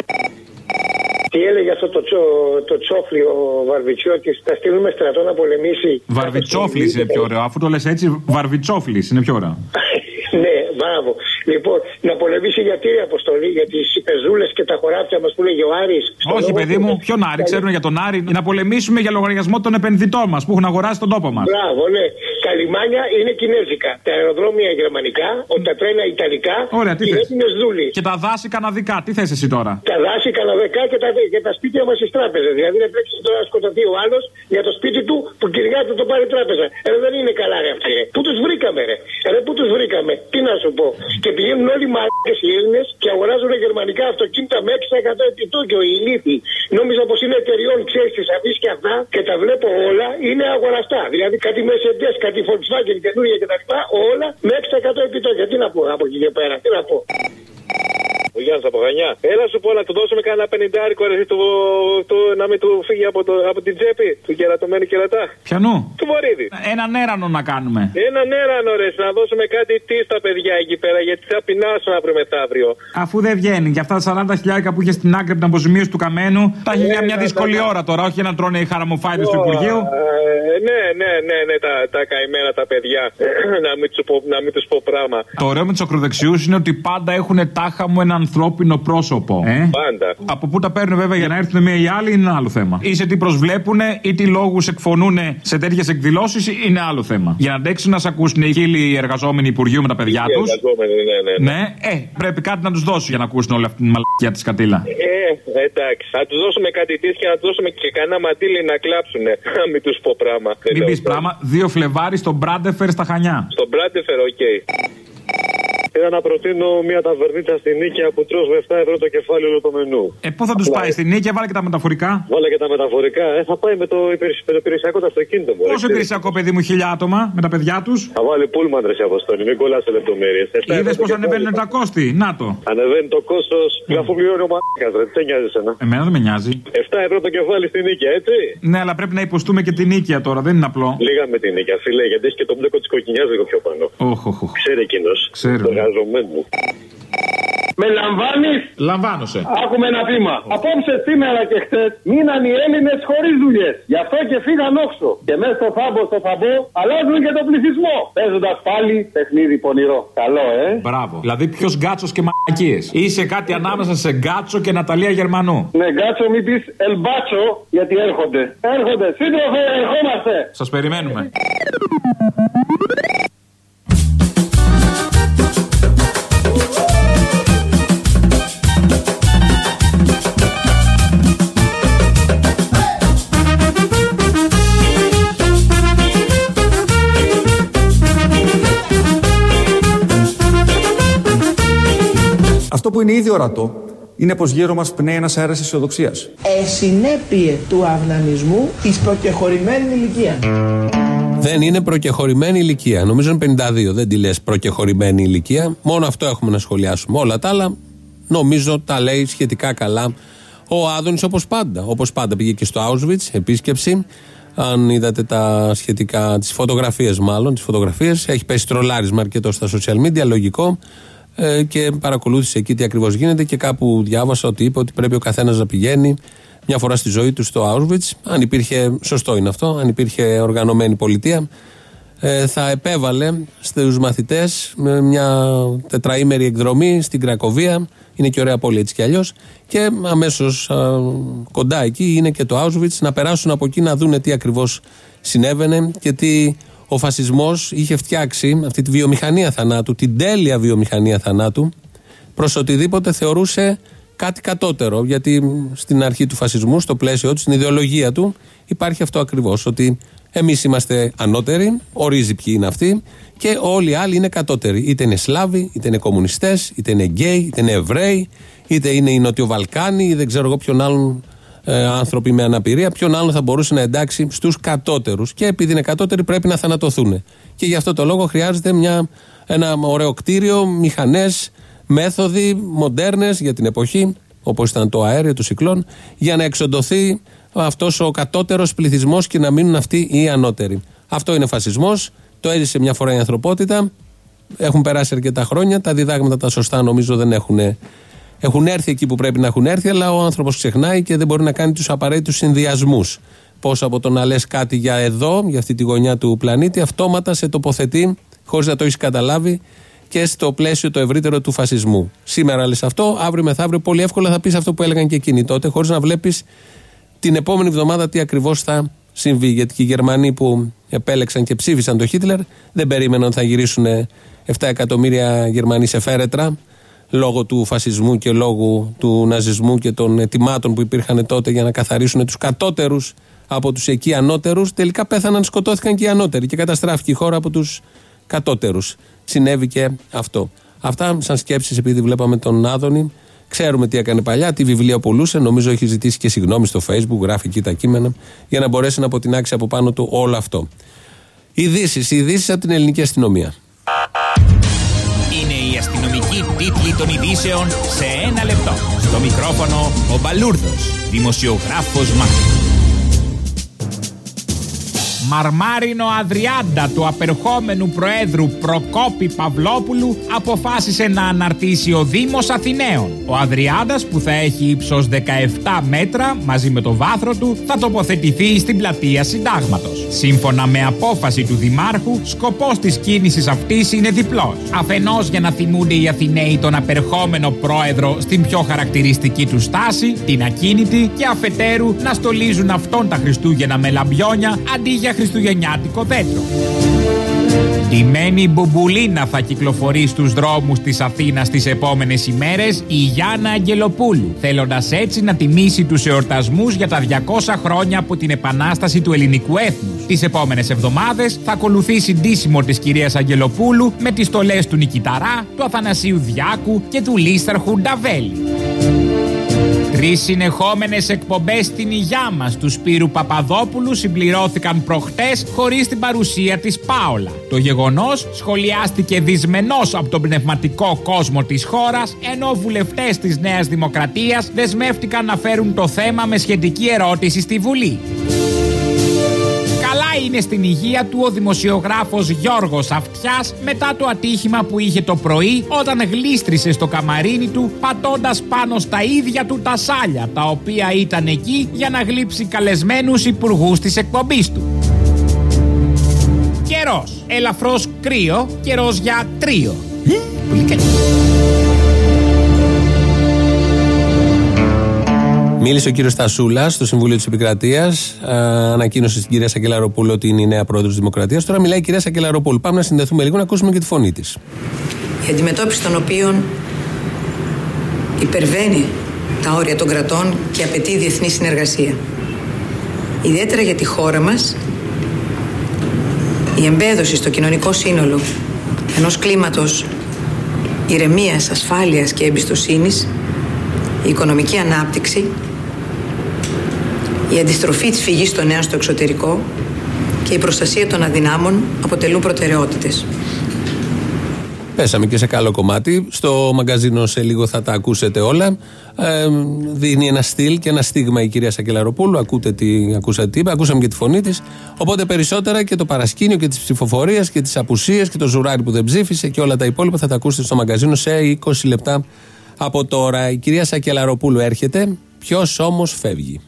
Τι έλεγε αυτό το, τσο, το τσόφλι ο Βαρβιτσιώτης, θα στείλουμε στρατό να πολεμήσει. Βαρβιτσόφλης είναι πιο ωραίο. Αφού το λες έτσι, Βαρβιτσόφλης είναι πιο ωραίο. Ναι, μπράβο. Λοιπόν, να πολεμήσει για τι αποστολή, για τις πεζούλες και τα χωράφια μας που λέγει ο Άρης. Όχι, παιδί μου, ποιον Άρη, ξέρουν για τον Άρη. Να πολεμήσουμε για λογαριασμό των επενδυτών μας που έχουν αγοράσει τον τόπο μας. Μπράβο, ναι. Τα λιμάνια είναι κινέζικα. Τα αεροδρόμια γερμανικά, τα τρένα ιταλικά. Ωραία, τι θες. Και τα δάση καναδικά, τι θες εσύ τώρα. Τα δάση καναδικά και τα, και τα σπίτια μας στις τράπεζες. Δηλαδή να τρέξει τώρα να σκοτωθεί ο άλλος για το σπίτι του που κυριάται το πάρει τράπεζα. Ε, δεν είναι καλά ρε αυτά. ρε. Πού τους βρήκαμε, ρε. Ρε, πού τους βρήκαμε. Τι να σου πω. Και πηγαίνουν όλοι οι μαλάκες οι Έλληνες και αγοράζουν γερμανικά αυτοκίνητα με έξι τοις εκατό επιτόκιο. Οι ηλίθιοι. Νόμιζα πως είναι εταιριών, ξέρεις, τις αφήσεις και αυτά και τα βλέπω όλα είναι αγοραστά. Δηλαδή κάτι Mercedes, κάτι Volkswagen καινούργια κτλ. Όλα με έξι τοις εκατό επιτόκιο. Τι να πω από εκεί και πέρα. Τι να πω. Ο Γιάννης από Χανιά. Έλα σου πω να του δώσουμε κανένα πενηντάρικο ρε, του, του, να μην του φύγει από, το, από την τσέπη του κερατωμένου κερατά. Πιανού? Του Βορύδη. Έναν έρανο να κάνουμε. Έναν έρανο ρε, να δώσουμε κάτι τι στα παιδιά εκεί πέρα γιατί θα πεινάσουν αύριο μεθαύριο. Αφού δεν βγαίνει για αυτά τα σαράντα χιλιάρικα που είχε στην άκρη από την αποζημίωση του Καμένου, τα έχει για μια δύσκολη ώρα τώρα, όχι να τρώνε οι χαραμοφάιδες του Υπουργείου. Ναι, ναι, ναι, ναι, τα, τα καημένα τα παιδιά. να, μην τους πω, να μην τους πω πράγμα. Το ωραίο με τους ακροδεξιούς είναι ότι πάντα έχουν τάχα μου ένα ανθρώπινο πρόσωπο. Ε? Πάντα. Από πού τα παίρνουν βέβαια για να έρθουν μία ή άλλοι είναι άλλο θέμα. Ή σε τι προσβλέπουν ή τι λόγους εκφωνούν σε τέτοιες εκδηλώσεις είναι άλλο θέμα. Για να αντέξουν να σε ακούσουν οι χίλιοι εργαζόμενοι Υπουργείου με τα παιδιά τους. Ναι, ναι, ναι. ναι, ε, πρέπει κάτι να τους δώσουν για να ακούσουν όλη αυτή την μαλακιά τη σκατήλα. Ε, εντάξει. Θα τους δώσουμε κάτι τη και να τους δώσουμε και κανένα ματήλι να κλάψουνε. Να μην τους πω πράγμα. Μην πεις πράγμα. δύο Φλεβάρι στον Μπράντεφερ στα Χανιά. Στον Μπράντεφερ, οκ. Okay. Ήθελα να προτείνω μια ταβερνίτσα στη Νίκαια που τρως με επτά ευρώ το κεφάλι όλο το μενού. Ε, πού θα τους πάει στη Νίκαια, βάλε και τα μεταφορικά. Βάλε και τα μεταφορικά. Ε, θα πάει με το, υπηρεσ... με το υπηρεσιακό το αυτοκίνητο. Μπορεί. Πόσο υπηρεσιακό, παιδί μου, χίλια άτομα με τα παιδιά τους. Θα βάλει πούλμαν ρε σε Αποστόλη, μην κολλάς σε λεπτομέρειες. Είδες πως ανεβαίνουν τα κόστη, να το. Ανεβαίνει το κόστος, αφού πληρώνει ο μαλάκας ρε, τι νοιάζει εσένα. Εμένα δεν με νοιάζει. επτά ευρώ το κεφάλι στη Νίκαια, έτσι. Ναι, αλλά πρέπει να υποστούμε και τη Νίκαια τώρα, δεν είναι απλό. Λίγα με τη Νίκαια, φίλε, γιατί έχει και τον μπλέκο της κοκκινιάς λίγο πιο πάνω. Οχ, οχ. Ξέρει εκείνος. Ξέρω. Εργαζομένου. Με λαμβάνεις? Λαμβάνωσε. Άκουμε ένα βήμα. Απόψε, σήμερα και χθες μείναν οι Έλληνες χωρίς δουλειές. Γι' αυτό και φύγαν όξο. Και μέσα στο φάμπο, στο φαμπό, αλλάζουν και τον πληθυσμό. Παίζοντας πάλι παιχνίδι πονηρό. Καλό, ε. Μπράβο. Δηλαδή ποιος Γκάτσος και μαλακίες. Είσαι κάτι ανάμεσα σε Γκάτσο και Ναταλία Γερμανού. Ναι, Γκάτσο, μην πεις Ελμπάτσο, γιατί έρχονται. Έρχονται. Σύντροφε, ερχόμαστε. Σας περιμένουμε. Αυτό που είναι ήδη ορατό είναι πως γύρω μας πνέει ένας αέρας αισιοδοξίας. Ε, συνέπειε του αυνανισμού εις προκεχωρημένη ηλικία. Δεν είναι προκεχωρημένη ηλικία. Νομίζω είναι πενήντα δύο. Δεν τη λες προκεχωρημένη ηλικία. Μόνο αυτό έχουμε να σχολιάσουμε. Όλα τα άλλα νομίζω τα λέει σχετικά καλά ο Άδωνης όπως πάντα. Όπως πάντα πήγε και στο Auschwitz, επίσκεψη. Αν είδατε τα σχετικά, τις φωτογραφίες μάλλον, τις φωτογραφίες, έχει πέσει τρολάρισμα αρκετό στα social media, λογικό. Και παρακολούθησε εκεί τι ακριβώς γίνεται και κάπου διάβασα ότι είπε ότι πρέπει ο καθένας να πηγαίνει μια φορά στη ζωή του στο Auschwitz. Αν υπήρχε, σωστό είναι αυτό, αν υπήρχε οργανωμένη πολιτεία, θα επέβαλε στους μαθητές με μια τετραήμερη εκδρομή στην Κρακοβία. Είναι και ωραία πόλη έτσι κι αλλιώς. Και αμέσως α, κοντά εκεί είναι και το Auschwitz, να περάσουν από εκεί να δουν τι ακριβώς συνέβαινε και τι ο φασισμός είχε φτιάξει, αυτή τη βιομηχανία θανάτου, την τέλεια βιομηχανία θανάτου, προς οτιδήποτε θεωρούσε κάτι κατώτερο. Γιατί στην αρχή του φασισμού, στο πλαίσιο του, στην ιδεολογία του, υπάρχει αυτό ακριβώς. Ότι εμείς είμαστε ανώτεροι, ορίζει ποιοι είναι αυτοί, και όλοι οι άλλοι είναι κατώτεροι. Είτε είναι Σλάβοι, είτε είναι κομμουνιστές, είτε είναι γκέι, είτε είναι Εβραίοι, είτε είναι οι Νοτιοβαλκάνοι, ή δεν ξέρω εγώ ποιον άλλον. Ε, άνθρωποι με αναπηρία, ποιον άλλον θα μπορούσε να εντάξει στους κατώτερους. Και επειδή είναι κατώτεροι πρέπει να θανατωθούν. Και γι' αυτό το λόγο χρειάζεται μια, ένα ωραίο κτίριο, μηχανές, μέθοδοι μοντέρνες για την εποχή, όπως ήταν το αέριο, το κυκλών, για να εξοντωθεί αυτός ο κατώτερος πληθυσμός και να μείνουν αυτοί οι ανώτεροι. Αυτό είναι φασισμός. Το έζησε μια φορά η ανθρωπότητα. Έχουν περάσει αρκετά χρόνια. Τα διδάγματα τα σωστά νομίζω δεν έχουν. Έχουν έρθει εκεί που πρέπει να έχουν έρθει, αλλά ο άνθρωπος ξεχνάει και δεν μπορεί να κάνει τους απαραίτητους συνδυασμούς. Πώς από το να λες κάτι για εδώ, για αυτή τη γωνιά του πλανήτη, αυτόματα σε τοποθετεί, χωρίς να το έχεις καταλάβει, και στο πλαίσιο το ευρύτερο του φασισμού. Σήμερα λες αυτό, αύριο μεθαύριο πολύ εύκολα θα πεις αυτό που έλεγαν και εκείνοι τότε, χωρίς να βλέπεις την επόμενη εβδομάδα τι ακριβώς θα συμβεί. Γιατί και οι Γερμανοί που επέλεξαν και ψήφισαν τον Χίτλερ δεν περίμεναν ότι θα γυρίσουν επτά εκατομμύρια Γερμανοί σε φέρετρα λόγω του φασισμού και λόγω του ναζισμού και των ετοιμάτων που υπήρχαν τότε για να καθαρίσουν τους κατώτερους από τους εκεί ανώτερους. Τελικά πέθαναν, σκοτώθηκαν και οι ανώτεροι και καταστράφηκε η χώρα από τους κατώτερους. Συνέβη και αυτό. Αυτά σαν σκέψεις, επειδή βλέπαμε τον Άδωνη. Ξέρουμε τι έκανε παλιά, τι βιβλία πουλούσε. Νομίζω έχει ζητήσει και συγγνώμη στο Facebook, γράφει εκεί τα κείμενα, για να μπορέσει να αποτινάξει από πάνω του όλο αυτό. Ειδήσεις, ειδήσεις από την ελληνική αστυνομία. Είναι η αστυνομική τίτλη των ειδήσεων σε ένα λεπτό. Στο μικρόφωνο ο Μπαλούρδος, δημοσιογράφος Μάρκος. Μαρμάρινο Αδριάντα του απερχόμενου Προέδρου Προκόπη Παυλόπουλου αποφάσισε να αναρτήσει ο Δήμος Αθηναίων. Ο Αδριάντας, που θα έχει ύψος δεκαεπτά μέτρα μαζί με το βάθρο του, θα τοποθετηθεί στην πλατεία Συντάγματος. Σύμφωνα με απόφαση του Δημάρχου, σκοπός της κίνησης αυτής είναι διπλός. Αφενός για να θυμούνται οι Αθηναίοι τον απερχόμενο Πρόεδρο στην πιο χαρακτηριστική του στάση, την ακίνητη, και αφετέρου να στολίζουν αυτόν τα Χριστούγεννα με λαμπιόνια αντί για χριστουγεννιάτικο δέντρο. Ντυμένη μπουμπουλίνα θα κυκλοφορεί στους δρόμους της Αθήνας τις επόμενες ημέρες η Γιάννα Αγγελοπούλου, θέλοντας έτσι να τιμήσει τους εορτασμούς για τα διακόσια χρόνια από την επανάσταση του ελληνικού έθνους. Τις επόμενες εβδομάδες θα ακολουθήσει ντύσιμο της κυρίας Αγγελοπούλου με τις στολές του Νικηταρά, του Αθανασίου Διάκου και του Λίσταρχου Νταβέλη. Τρεις συνεχόμενες εκπομπές στην υγειά μας του Σπύρου Παπαδόπουλου συμπληρώθηκαν προχτές χωρίς την παρουσία της Πάολα. Το γεγονός σχολιάστηκε δυσμενώς από τον πνευματικό κόσμο της χώρας, ενώ βουλευτές της Νέας Δημοκρατίας δεσμεύτηκαν να φέρουν το θέμα με σχετική ερώτηση στη Βουλή. Καλά είναι στην υγεία του ο δημοσιογράφος Γιώργος Αυτιάς μετά το ατύχημα που είχε το πρωί όταν γλίστρισε στο καμαρίνι του πατώντας πάνω στα ίδια του τα σάλια, τα οποία ήταν εκεί για να γλύψει καλεσμένους υπουργούς της εκπομπής του. Καιρός. Ελαφρώς κρύο, καιρός για τρίο. Πολύ καλή. Μίλησε ο κύριος Στασούλας στο Συμβούλιο της Επικρατείας. Ε, ανακοίνωσε στην κυρία Σακελαροπούλου ότι είναι η νέα πρόεδρος της Δημοκρατίας. Τώρα μιλάει η κυρία Σακελαροπούλου. Πάμε να συνδεθούμε λίγο να ακούσουμε και τη φωνή της. Η αντιμετώπιση των οποίων υπερβαίνει τα όρια των κρατών και απαιτεί διεθνή συνεργασία. Ιδιαίτερα για τη χώρα μας, η εμπέδωση στο κοινωνικό σύνολο ενός κλίματος ηρεμίας, ασφάλειας και εμπιστοσύνης, η οικονομική ανάπτυξη, η αντιστροφή της φυγής των νέων στο εξωτερικό και η προστασία των αδυνάμων αποτελούν προτεραιότητες. Πέσαμε και σε καλό κομμάτι. Στο μαγκαζίνο σε λίγο θα τα ακούσετε όλα. Ε, δίνει ένα στυλ και ένα στίγμα η κυρία Σακελαροπούλου. Ακούτε τι, ακούσατε τι είπε, ακούσαμε και τη φωνή της. Οπότε περισσότερα και το παρασκήνιο και τις ψηφοφορίες και τις απουσίες και το ζουράρι που δεν ψήφισε και όλα τα υπόλοιπα θα τα ακούσετε στο μαγκαζίνο σε είκοσι λεπτά από τώρα. Η κυρία Σακελαροπούλου έρχεται. Ποιος όμως φεύγει?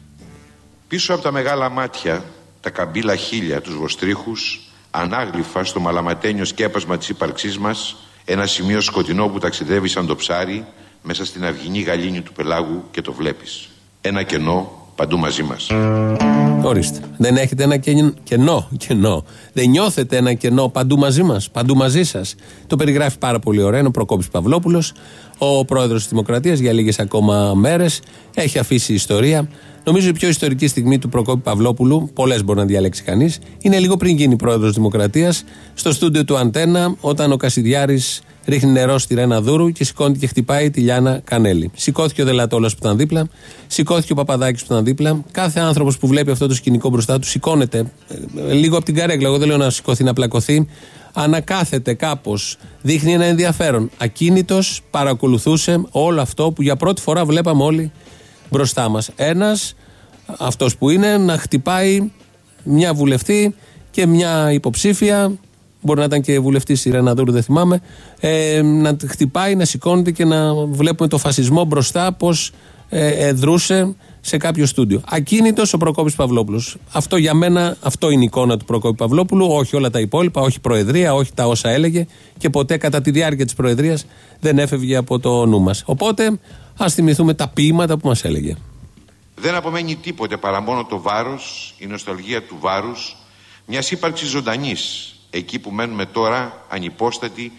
Πίσω από τα μεγάλα μάτια, τα καμπύλα χείλια, τους βοστρίχους, ανάγλυφα στο μαλαματένιο σκέπασμα της ύπαρξής μας, ένα σημείο σκοτεινό που ταξιδεύει σαν το ψάρι μέσα στην αυγινή γαλήνη του πελάγου και το βλέπεις. Ένα κενό παντού μαζί μας. Ορίστε. Δεν έχετε ένα κενό, κενό. Δεν νιώθετε ένα κενό παντού μαζί μας, παντού μαζί σας? Το περιγράφει πάρα πολύ ωραία. Είναι ο Προκόπης Παυλόπουλος, ο πρόεδρος της Δημοκρατίας για λίγες ακόμα μέρες. Έχει αφήσει ιστορία. Νομίζω η πιο ιστορική στιγμή του Προκόπη Παυλόπουλου, πολλές μπορεί να διαλέξει κανείς, είναι λίγο πριν γίνει πρόεδρος της Δημοκρατίας, στο στούντιο του Αντένα, όταν ο Κασιδιάρης ρίχνει νερό στη Ρένα Δούρου και σηκώνεται και χτυπάει τη Λιάνα Κανέλη. Σηκώθηκε ο Δελατόλας που ήταν δίπλα, σηκώθηκε ο Παπαδάκης που ήταν δίπλα. Κάθε άνθρωπος που βλέπει αυτό το σκηνικό μπροστά του σηκώνεται ε, λίγο από την καρέκλα. Εγώ δεν λέω να σηκωθεί, να πλακωθεί. Ανακάθεται κάπως, δείχνει ένα ενδιαφέρον. Ακίνητος παρακολουθούσε όλο αυτό που για πρώτη φορά βλέπαμε όλοι μπροστά μας. Ένας, αυτός που είναι, να χτυπάει μια βουλευτή και μια υποψήφια, μπορεί να ήταν και βουλευτής η Ρένα Δούρου, δεν θυμάμαι, ε, να χτυπάει, να σηκώνεται και να βλέπουμε το φασισμό μπροστά πως ε, εδρούσε σε κάποιο στούντιο. Ακίνητος ο Προκόπης Παυλόπουλος. Αυτό για μένα, αυτό είναι η εικόνα του Προκόπη Παυλόπουλου, όχι όλα τα υπόλοιπα, όχι προεδρία, όχι τα όσα έλεγε και ποτέ κατά τη διάρκεια της προεδρίας δεν έφευγε από το νου μας. Οπότε ας θυμηθούμε τα ποίηματα που μας έλεγε. Δεν απομένει τίποτε παρά μόνο το βάρος, η νοσταλγία του βάρους, μιας ύπαρξης ζωντανής, εκεί που μένουμε τώρα ανυπόστατοι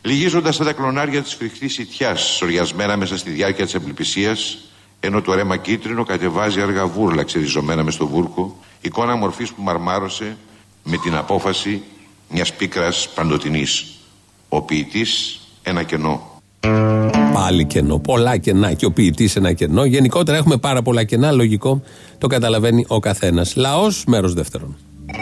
Λυγίζοντας τα κλονάρια της φρικτής ιτιάς, σοριασμένα μέσα στη διάρκεια της απελπισίας, ενώ το ρέμα κίτρινο κατεβάζει αργά βούρλα ξεριζωμένα μες στο βούρκο, εικόνα μορφής που μαρμάρωσε με την απόφαση μιας πίκρας παντοτινής. Ο ποιητής ένα κενό. Πάλι κενό, πολλά κενά και ο ποιητής ένα κενό. Γενικότερα έχουμε πάρα πολλά κενά, λογικό, το καταλαβαίνει ο καθένας. Λαός, μέρος δεύτερον.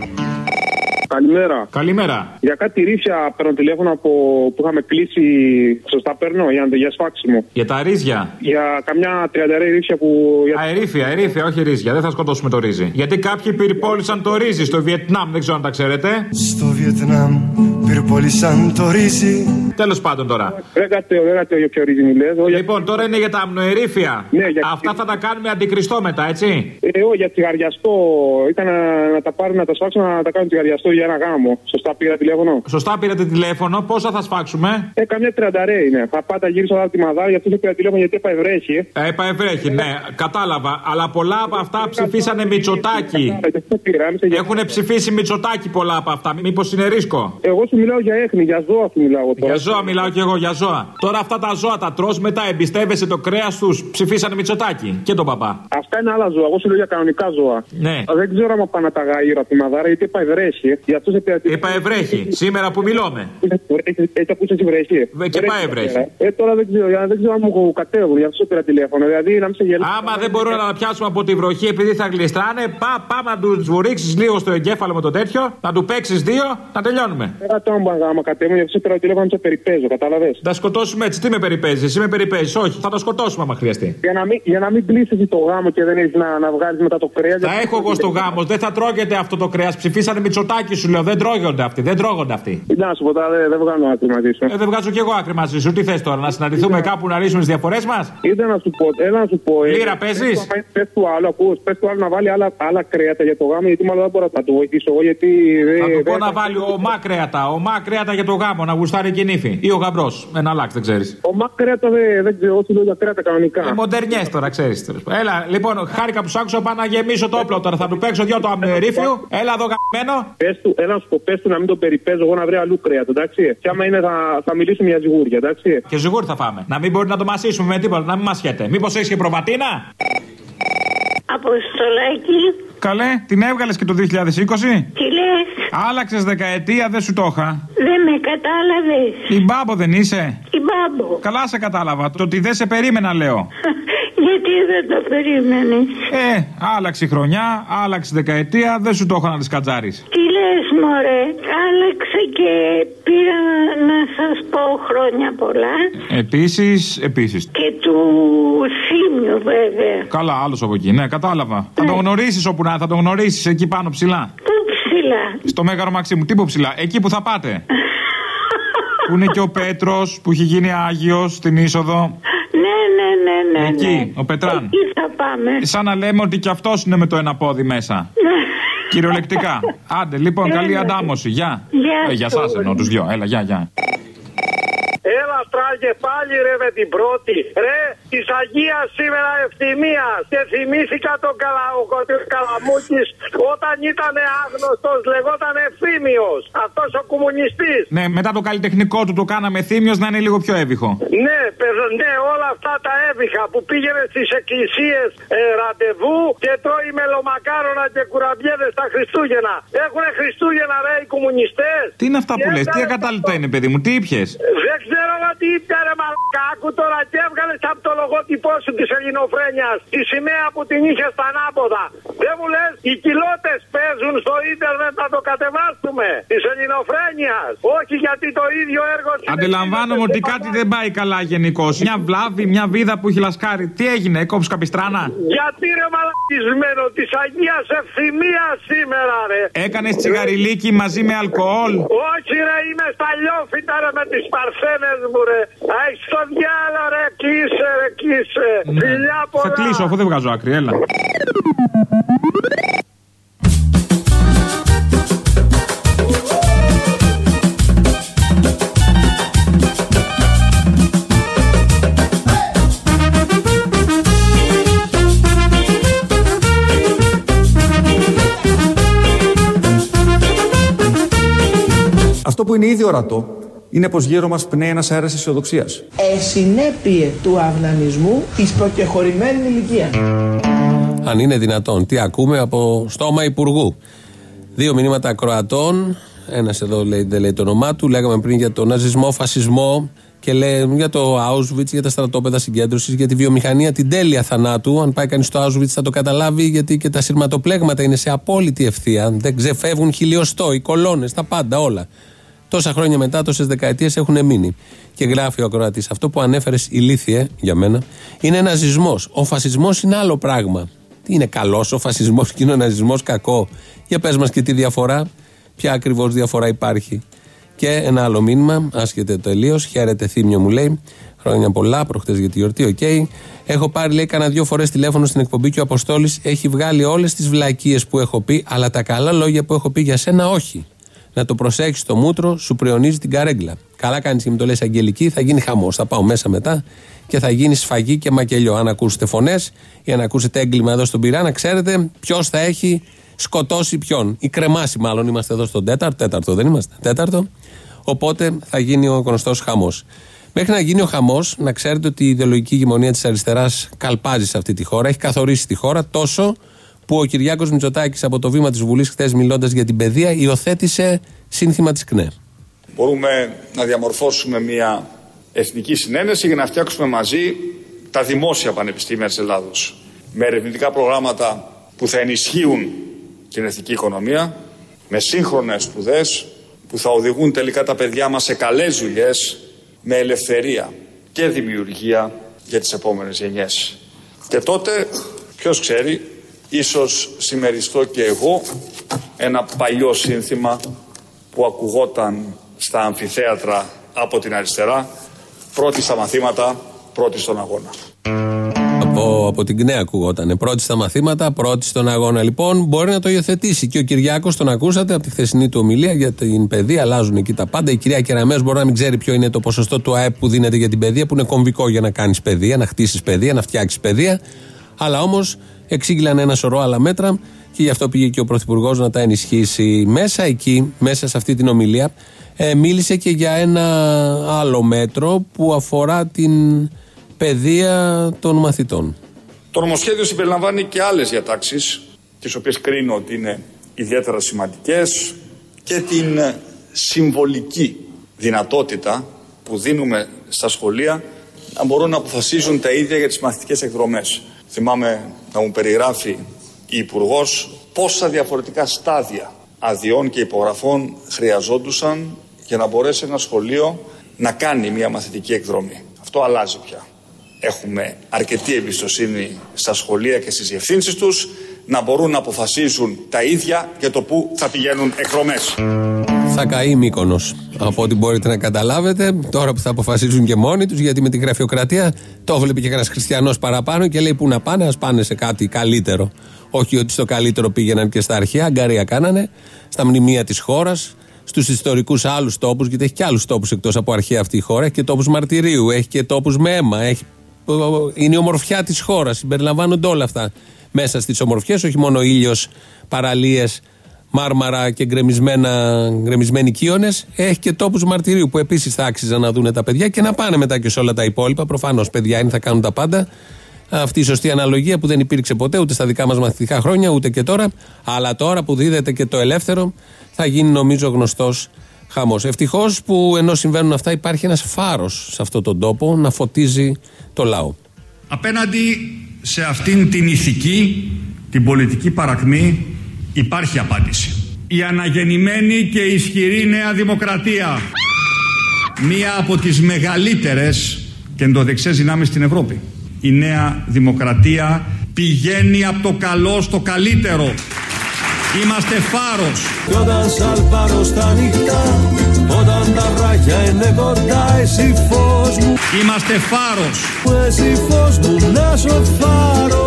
Καλημέρα. Καλημέρα. Για κάτι ρίσια παίρνω τηλέφωνο από που είχαμε κλείσει. Σωστά παίρνω για, για σφάξιμο. Για τα ρύζια. Για καμιά τριανταρέ ρίσια που. Α, ερήφια, ερήφια, όχι ρύζια. Δεν θα σκοτώσουμε το ρύζι. Γιατί κάποιοι πυρπόλησαν το ρύζι στο Βιετνάμ, δεν ξέρω αν τα ξέρετε. Στο Βιετνάμ πυρπόλησαν το ρύζι. Τέλος πάντων τώρα. Δεν κατέω, δεν κατέω για ποιο ρύζι μιλές. Λοιπόν, τώρα είναι για τα αμνοερήφια. Ναι, για... Αυτά θα τα κάνουμε αντικριστό μετά, έτσι. Ε, εγώ για τσιγαριαστό. Ήταν να, να τα πάρουν, να τα σφάξουν, να τα κάνουν τσιγαριαστό για ένα γάμο. Σωστά πήρα τηλέφωνο. Σωστά πήρατε τηλέφωνο. Πόσα θα σφάξουμε? Ε, καμιά τριανταρέ είναι. Θα πάτα γύρισα όλα τη μαδάρα, γι' αυτό δεν πήρα τηλέφωνο γιατί επαευρέχει. Ε, επαευρέχει, ναι, κατάλαβα. Αλλά πολλά από αυτά ψηφίσανε Μητσοτάκη. Έχουν ψηφίσει Μητσοτάκη πολλά από αυτά. Μήπως είναι ρίσκο? Εγώ σου μιλάω για έχνη, για ζώα σου μιλάω τώρα. Για ζώα μιλάω κι εγώ, για ζώα. Τώρα αυτά τα ζώα τα τρως, μετά εμπιστεύεσαι το κρέας τους. Ψηφίσανε Μητσοτάκη και τον παπά. Αυτά είναι άλλα ζώα. Εγώ σου λέω για κανονικά ζώα. Ναι. Δεν ξέρω αν πάνε να τα γαΐρω από τη μαδάρα γιατί επαευρέχει. Γι' αυτό σε πήρα τηλέφωνο. Επαευρέχει. Σήμερα που μιλούμε. Έτσι ακούσει τη βρέχει. Και επαευρέχει. Ε, τώρα δεν ξέρω, δεν ξέρω αν μου κατέβουν, γι' αυτό σε πήρα τηλέφωνο. Δηλαδή να μην σε γελάσω. Άμα δεν μπορούν να πιάσουμε από τη βροχή επειδή θα γλιστράνε, πά, πάμε να του βουρίξει λίγο στο εγκέφαλο με το τέτοιο, να του παίξει δύο, να τελειώνουμε. Τώρα το άμα κατέβουν, γι' αυτό σε πήρα τηλέφωνο να σε περιπέζω, κατάλαβε. Θα σκοτώσουμε έτσι, τι με περιπέζει, εσύ με περιπέζει, όχι, θα το σκοτώσουμε άμα χρειαστεί. Για να μην, για να μην πλήσει το γάμο και δεν έχει να, να βγάλει μετά το κρέα. Θα έχω εγώ στο γάμο, δεν θα τρώγεται αυτό το κρέα. Ψηφίσανε Μητσοτάκη, σου λέω, δεν τρώγονται αυτοί, δεν τρώγονται αυτοί. Να σου πω τώρα, δεν, δεν βγάζω άκρη μαζί σου. Ε, δεν βγάζω κι εγώ άκρη μαζί σου. Τι θε τώρα, να συναντηθούμε κάπου να λύσουμε τι διαφορέ μα? Είδα να σου πω, έλα να σου πω. Λύρα παίζει. Πε του άλλου, ακού, πε του άλλου να βάλει άλλα, άλλα κρέατα για το γάμο, γιατί μάλλον δεν μπορώ να το βοηθήσω εγώ. Γιατί θα του πω να βάλει ομά κρέατα, ομά κρέατα για το γάμο, να γουστάρει και νύφη. Ή ο γαμπρό, ένα αλλάξ, δεν ξέρει. Ομά κρέατα δεν ξέρω, σου λέω για κρέατα κανονικά. Ε, μοντερνιέ τώρα, ξέρει. Έλα, λοιπόν, χάρηκα που σ' άκουσα, πάω να γεμίσω το όπλο τώρα. Θα του παίξω δυο το αμνοερήφιο. Έλα εδώ γαμμένο. Πε του, έλα σου πω, πε του να μην το περιπέζω εγώ να βρει αλλού κρέατα, εντάξει. Και άμα είναι θα, θα μιλήσουμε για ζυγούρια, εντάξει. Και ζυγούρι θα φάμε. Να μην μπορεί να το μασίσουμε με τίποτα, να μην μασιέται. Μήπως έχει και προβατίνα? Αποστολάκη. Καλέ, την έβγαλες και το δύο χιλιάδες είκοσι. Τι λες? Άλλαξες δεκαετία, δεν σου το είχα. Δεν με κατάλαβες. Η Μπάμπο δεν είσαι? Η Μπάμπο. Καλά σε κατάλαβα. Το ότι δεν σε περίμενα λέω. Γιατί δεν το περίμενες? Ε, άλλαξε η χρονιά, άλλαξε η δεκαετία, δεν σου το έχω να τη κατζάρεις. Τι λες μωρέ, άλλαξε και πήρα να σας πω χρόνια πολλά. Επίσης, επίσης. Και του Θήμιου βέβαια. Καλά, άλλος από εκεί, ναι, κατάλαβα. Ναι. Θα το γνωρίσεις όπου να, θα το γνωρίσεις εκεί πάνω ψηλά. Πού ψηλά? Στο Μέγαρο Μαξίμου, τι που ψηλά, εκεί που θα πάτε. Που είναι και ο Πέτρος που έχει γίνει Άγιος στην είσοδο. Ναι, ναι, ναι, ναι. Εκεί, ναι. ο Πετράν. Εκεί θα πάμε. Σαν να λέμε ότι κι αυτός είναι με το ένα πόδι μέσα. Ναι. Κυριολεκτικά. Άντε, λοιπόν, Έλα. καλή αντάμωση. Γεια. Γεια, ε, για σας εννοώ τους δυο. Έλα, γεια, γεια. Έλα στράγε πάλι ρε με την πρώτη. Ρε της Αγίας σήμερα ευθυμίας. Και θυμήθηκα τον καλα... Καλαμούκης όταν ήταν άγνωστος, λεγόταν Ευθύμιος. Αυτός ο κομμουνιστής. Ναι, μετά το καλλιτεχνικό του το κάναμε Θύμιος να είναι λίγο πιο έβυχο. Ναι, παιδο, ναι, όλα αυτά τα έβυχα που πήγαινε στις εκκλησίες ε, ραντεβού και τρώει μελομακάρονα και κουραμπιέδες τα Χριστούγεννα. Έχουνε Χριστούγεννα ρε οι κομμουνιστές. Τι είναι αυτά που λες, τι ακατάλληλα είναι παιδί μου, τι ήπιες? Δεν ξέρω τι ήπια ρε μαλάκα. Άκου τώρα και έβγαλες από το λογότυπό σου της ελληνοφρένειας τη σημαία που την είχε στα ανάποδα. Δεν μου λες, οι κοιλώτες παίζουν στο ίντερνετ να το κατεβάσουμε της ελληνοφρένειας. Όχι γιατί το ίδιο έργο. Αντιλαμβάνομαι ότι κάτι δεν πάει καλά γενικώς. Μια βλάβη, μια βίδα που έχει λασκάρει. Τι έγινε, έκοψε καπιστράνα? Γιατί ρε μαλακισμένο, της Αγίας Ευθυμίας σήμερα ρε. Έκανες τσιγαριλίκι μαζί με αλκοόλ? Όχι ρε, είμαι στα λιόφυτα ρε με τις παρθένες μου ρε. Αϊ στο διάλο ρε, κλείσε ρε, κλείσε. Ναι. Φιλιά πολλά. Θα κλείσω αφού δεν βγάζω άκρη, έλα. Αυτό που είναι ήδη ορατό είναι πως γύρω μας πνέει ένας αέρας αισιοδοξίας. Ε, συνέπειε του αυνανισμού εις προκεχωρημένη ηλικία. Αν είναι δυνατόν, τι ακούμε από στόμα υπουργού. Δύο μηνύματα ακροατών. Ένας εδώ λέει, δεν λέει το όνομά του. Λέγαμε πριν για τον ναζισμό, φασισμό και λέει για το Auschwitz, για τα στρατόπεδα συγκέντρωσης, για τη βιομηχανία, την τέλεια θανάτου. Αν πάει κανείς στο Auschwitz θα το καταλάβει, γιατί και τα σειρματοπλέγματα είναι σε απόλυτη ευθεία. Δεν ξεφεύγουν χιλιοστό, οι κολόνες, τα πάντα όλα. Τόσα χρόνια μετά, τόσες δεκαετίες έχουν μείνει. Και γράφει ο ακροατής, αυτό που ανέφερες ηλίθιε για μένα είναι ναζισμός. Ο φασισμός είναι άλλο πράγμα. Τι είναι καλός ο φασισμός και είναι ο ναζισμός κακό? Για πες μας και τη διαφορά, ποια ακριβώς διαφορά υπάρχει. Και ένα άλλο μήνυμα, άσχετε τελείως. Χαίρετε Θήμιο, μου λέει. Χρόνια πολλά, προχτές για τη γιορτή, οκ. Okay. Έχω πάρει, λέει, κανένα δύο φορές τηλέφωνο στην εκπομπή και ο Αποστόλης έχει βγάλει όλες τις βλακίες που έχω πει, αλλά τα καλά λόγια που έχω πει για σένα όχι. Να το προσέξεις το μούτρο, σου πριονίζει την καρέγκλα. Καλά κάνεις και μου το λες Αγγελική, θα γίνει χαμός. Θα πάω μέσα μετά και θα γίνει σφαγή και μακελιό. Αν ακούσετε φωνές ή αν ακούσετε έγκλημα εδώ στον Πειραιά, να ξέρετε ποιος θα έχει σκοτώσει ποιον. Ή κρεμάσει, μάλλον. Είμαστε εδώ στον τέταρτο. Τέταρτο δεν είμαστε. Τέταρτο. Οπότε θα γίνει ο γνωστός χαμός. Μέχρι να γίνει ο χαμός, να ξέρετε ότι η ιδεολογική ηγεμονία της αριστεράς καλπάζει σε αυτή τη χώρα. Έχει καθορίσει τη χώρα τόσο που ο Κυριάκος Μητσοτάκης από το βήμα της Βουλής χθες, μιλώντας για την παιδεία, υιοθέτησε σύνθημα της ΚΝΕ. Μπορούμε να διαμορφώσουμε μια εθνική συνένεση για να φτιάξουμε μαζί τα δημόσια πανεπιστήμια της Ελλάδος. Με ερευνητικά προγράμματα που θα ενισχύουν την εθνική οικονομία, με σύγχρονες σπουδές που θα οδηγούν τελικά τα παιδιά μας σε καλές δουλειές, με ελευθερία και δημιουργία για τις επόμενες γενιές. Και τότε, ποιος ξέρει, ίσως συμμεριστώ και εγώ ένα παλιό σύνθημα που ακουγόταν στα αμφιθέατρα από την αριστερά, πρώτη στα μαθήματα, πρώτη στον αγώνα. Από, από την ΚΝΕ ακουγόταν. Πρώτη στα μαθήματα, πρώτη στον αγώνα. Λοιπόν, μπορεί να το υιοθετήσει και ο Κυριάκος, τον ακούσατε από τη χθεσινή του ομιλία για την παιδεία. Αλλάζουν εκεί τα πάντα. Η κυρία Κεραμέως μπορεί να μην ξέρει ποιο είναι το ποσοστό του ΑΕΠ που δίνεται για την παιδεία, που είναι κομβικό για να κάνεις παιδεία, να χτίσεις παιδεία, να φτιάξεις παιδεία. Αλλά όμως εξήγηλαν ένα σωρό άλλα μέτρα και γι' αυτό πήγε και ο Πρωθυπουργός να τα ενισχύσει. Μέσα εκεί, μέσα σε αυτή την ομιλία, ε, μίλησε και για ένα άλλο μέτρο που αφορά την παιδεία των μαθητών. Το νομοσχέδιο συμπεριλαμβάνει και άλλες διατάξεις, τις οποίες κρίνω ότι είναι ιδιαίτερα σημαντικές, και την συμβολική δυνατότητα που δίνουμε στα σχολεία να μπορούν να αποφασίζουν τα ίδια για τις μαθητικές εκδρομές. Θυμάμαι να μου περιγράφει η Υπουργός πόσα διαφορετικά στάδια αδειών και υπογραφών χρειαζόντουσαν για να μπορέσει ένα σχολείο να κάνει μια μαθητική εκδρομή. Αυτό αλλάζει πια. Έχουμε αρκετή εμπιστοσύνη στα σχολεία και στις διευθύνσεις τους να μπορούν να αποφασίζουν τα ίδια για το πού θα πηγαίνουν εκδρομές. Θα καεί Μύκονος, από ό,τι μπορείτε να καταλάβετε, τώρα που θα αποφασίζουν και μόνοι τους, γιατί με την γραφειοκρατία το βλέπει και κανένας χριστιανός παραπάνω και λέει που να πάνε, ας πάνε σε κάτι καλύτερο. Όχι ότι στο καλύτερο πήγαιναν και στα αρχαία, αγκαρία κάνανε, στα μνημεία της χώρας, στους ιστορικούς άλλους τόπους, γιατί έχει και άλλους τόπους εκτός από αρχαία αυτή η χώρα, έχει και τόπους μαρτυρίου, έχει και τόπους με αίμα, έχει... είναι η ομορφιά της χώρας, συμπεριλαμβάνονται όλα αυτά μέσα στις ομορφιές, όχι μόνο ήλιος, παραλίες, μάρμαρα και γκρεμισμένοι κύονες, έχει και τόπους μαρτυρίου που επίσης θα άξιζαν να δουν τα παιδιά και να πάνε μετά και σε όλα τα υπόλοιπα. Προφανώς παιδιά είναι, θα κάνουν τα πάντα. Αυτή η σωστή αναλογία που δεν υπήρξε ποτέ ούτε στα δικά μας μαθητικά χρόνια ούτε και τώρα, αλλά τώρα που δίδεται και το ελεύθερο θα γίνει νομίζω γνωστός χαμός. Ευτυχώς που ενώ συμβαίνουν αυτά υπάρχει ένας φάρος σε αυτόν τον τόπο να φωτίζει το λαό. Απέναντι σε αυτήν την ηθική, την πολιτική παρακμή υπάρχει απάντηση. Η αναγεννημένη και ισχυρή Νέα Δημοκρατία, μία από τις μεγαλύτερες κεντροδεξιές δυνάμεις στην Ευρώπη. Η Νέα Δημοκρατία πηγαίνει από το καλό στο καλύτερο. Είμαστε φάρος. Κι όταν σαλπάρω στα νυχτά, όταν τα βράχια είναι κοντά, εσύ φως μου. Είμαστε φάρος. Εσύ φως μου, να σω φάρος.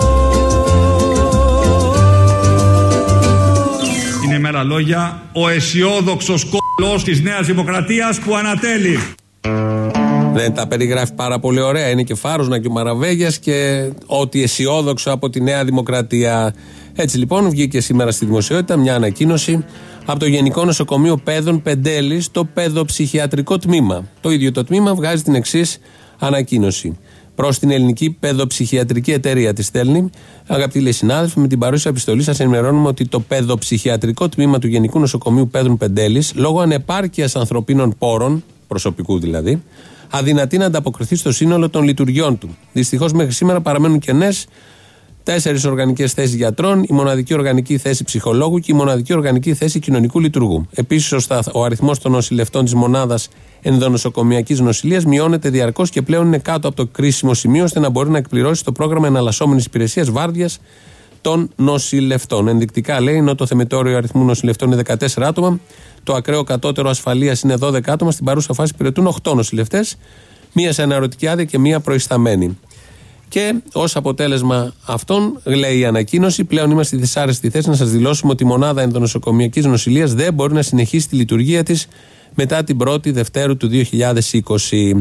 Είναι με άλλα λόγια ο αισιόδοξος κόλλος της Νέας Δημοκρατίας που ανατέλει. Δεν τα περιγράφει πάρα πολύ ωραία. Είναι και Φάρος και ο Μαραβέγιας και ό,τι αισιόδοξο από τη Νέα Δημοκρατία. Έτσι λοιπόν βγήκε σήμερα στη δημοσιότητα μια ανακοίνωση από το Γενικό Νοσοκομείο Παιδών Πεντέλης, το παιδοψυχιατρικό τμήμα. Το ίδιο το τμήμα βγάζει την εξής ανακοίνωση. Προς την Ελληνική Παιδοψυχιατρική Εταιρεία τη στέλνει. Αγαπητοί λέει συνάδελφοι, με την παρούσα επιστολή σας ενημερώνουμε ότι το παιδοψυχιατρικό τμήμα του Γενικού Νοσοκομείου Παιδών Πεντέλης, λόγω ανεπάρκειας ανθρωπίνων πόρων, προσωπικού δηλαδή, αδυνατεί να ανταποκριθεί στο σύνολο των λειτουργιών του. Δυστυχώς μέχρι σήμερα παραμένουν κενές τέσσερις οργανικές θέσεις γιατρών, η μοναδική οργανική θέση ψυχολόγου και η μοναδική οργανική θέση κοινωνικού λειτουργού. Επίσης, ο αριθμός των νοσηλευτών της μονάδας ενδονοσοκομιακής νοσηλείας μειώνεται διαρκώς και πλέον είναι κάτω από το κρίσιμο σημείο ώστε να μπορεί να εκπληρώσει το πρόγραμμα εναλλασσόμενης υπηρεσίας βάρδιας των νοσηλευτών. Ενδεικτικά λέει, ενώ το θεμετόριο αριθμού νοσηλευτών είναι δεκατέσσερα άτομα, το ακραίο κατώτερο ασφαλείας είναι δώδεκα άτομα, στην παρούσα φάση υπηρετούν οκτώ νοσηλευτές, μία σε αναρωτική άδεια και μία προϊσταμένη. Και ως αποτέλεσμα αυτών, λέει η ανακοίνωση, πλέον είμαστε στη δυσάρεστη θέση να σας δηλώσουμε ότι η μονάδα ενδονοσοκομιακής νοσηλείας δεν μπορεί να συνεχίσει τη λειτουργία της μετά την πρώτη Δευτέρου του δύο χιλιάδες είκοσι.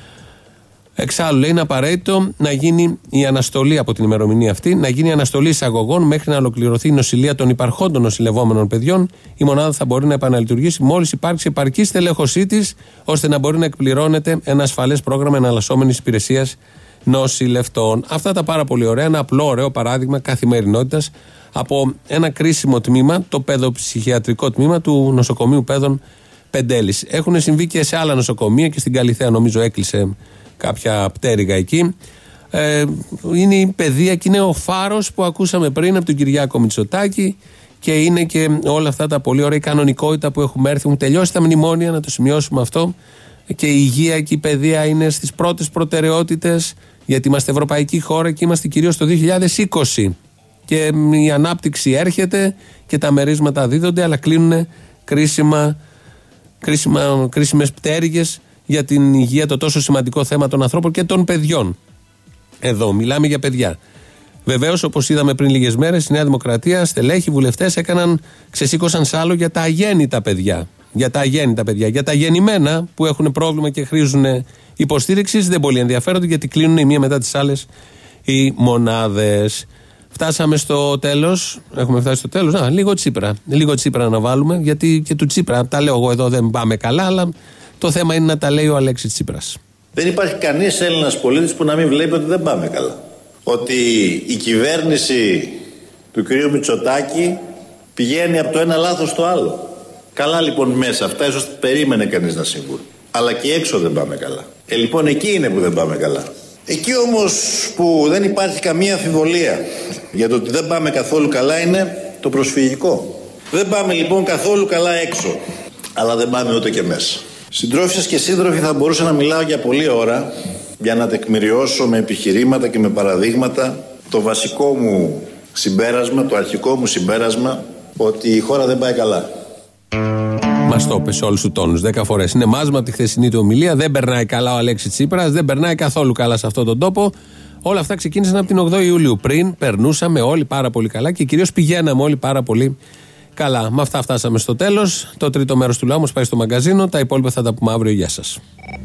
Εξάλλου, λέει, είναι απαραίτητο να γίνει η αναστολή από την ημερομηνία αυτή, να γίνει η αναστολή εισαγωγών μέχρι να ολοκληρωθεί η νοσηλεία των υπαρχόντων νοσηλευόμενων παιδιών. Η μονάδα θα μπορεί να επαναλειτουργήσει μόλις υπάρξει επαρκή στελέχωσή της, ώστε να μπορεί να εκπληρώνεται ένα ασφαλές πρόγραμμα εναλλασσόμενης υπηρεσίας νοσηλευτών. Αυτά τα πάρα πολύ ωραία, ένα απλό ωραίο παράδειγμα καθημερινότητας από ένα κρίσιμο τμήμα, το παιδοψυχιατρικό τμήμα του νοσοκομείου Παιδών Πεντέλης. Έχουν συμβεί και σε άλλα νοσοκομεία και στην Καλιθέα, νομίζω έκλεισε κάποια πτέρυγα εκεί. Ε, είναι η παιδεία και είναι ο φάρος που ακούσαμε πριν από τον Κυριάκο Μητσοτάκη και είναι και όλα αυτά τα πολύ ωραία κανονικότητα που έχουμε έρθει. Έχουν τελειώσει τα μνημόνια, να το σημειώσουμε αυτό. Και η υγεία και η παιδεία είναι στις πρώτες προτεραιότητες, γιατί είμαστε ευρωπαϊκή χώρα και είμαστε κυρίως το δύο χιλιάδες είκοσι. Και η ανάπτυξη έρχεται και τα μερίσματα δίδονται, αλλά κλείνουν κρίσιμα, κρίσιμα, κρίσιμες πτέρυγες για την υγεία, το τόσο σημαντικό θέμα των ανθρώπων και των παιδιών. Εδώ μιλάμε για παιδιά. Βεβαίως, όπως είδαμε πριν λίγες μέρες, η Νέα Δημοκρατία, στελέχοι, βουλευτές έκαναν, ξεσήκωσαν σάλο για τα αγέννητα παιδιά. Για τα αγέννητα παιδιά. Για τα γεννημένα που έχουν πρόβλημα και χρήζουν υποστήριξης δεν πολύ ενδιαφέρονται, γιατί κλείνουν η μία μετά τις άλλες οι μονάδες. Φτάσαμε στο τέλος. Έχουμε φτάσει στο τέλος. Α, λίγο Τσίπρα. Λίγο Τσίπρα να βάλουμε, γιατί και του Τσίπρα, τα λέω εγώ εδώ, δεν πάμε καλά, αλλά το θέμα είναι να τα λέει ο Αλέξης Τσίπρας. Δεν υπάρχει κανείς Έλληνας πολίτης που να μην βλέπει ότι δεν πάμε καλά. Ότι η κυβέρνηση του κ. Μητσοτάκη πηγαίνει από το ένα λάθος στο άλλο. Καλά λοιπόν μέσα αυτά, ίσως περίμενε κανείς να συμβούν. Αλλά και έξω δεν πάμε καλά. Ε, λοιπόν εκεί είναι που δεν πάμε καλά. Εκεί όμως που δεν υπάρχει καμία αμφιβολία για το ότι δεν πάμε καθόλου καλά είναι το προσφυγικό. Δεν πάμε λοιπόν καθόλου καλά έξω. Αλλά δεν πάμε ούτε και μέσα. Συντρόφισσες και σύντροφοι, θα μπορούσα να μιλάω για πολλή ώρα για να τεκμηριώσω με επιχειρήματα και με παραδείγματα το βασικό μου συμπέρασμα, το αρχικό μου συμπέρασμα, ότι η χώρα δεν πάει καλά. Μας το είπε σε όλους τους τόνους δέκα φορές. Είναι μάσμα από τη χθεσινή του ομιλία. Δεν περνάει καλά ο Αλέξης Τσίπρας, δεν περνάει καθόλου καλά σε αυτόν τον τόπο. Όλα αυτά ξεκίνησαν από την ογδόη Ιουλίου. Πριν περνούσαμε όλοι πάρα πολύ καλά και κυρίως πηγαίναμε όλοι πάρα πολύ καλά. Με αυτά φτάσαμε στο τέλος. Το τρίτο μέρος του λαού μας πάει στο μαγκαζίνο. Τα υπόλοιπα θα τα πούμε αύριο. Γεια σας.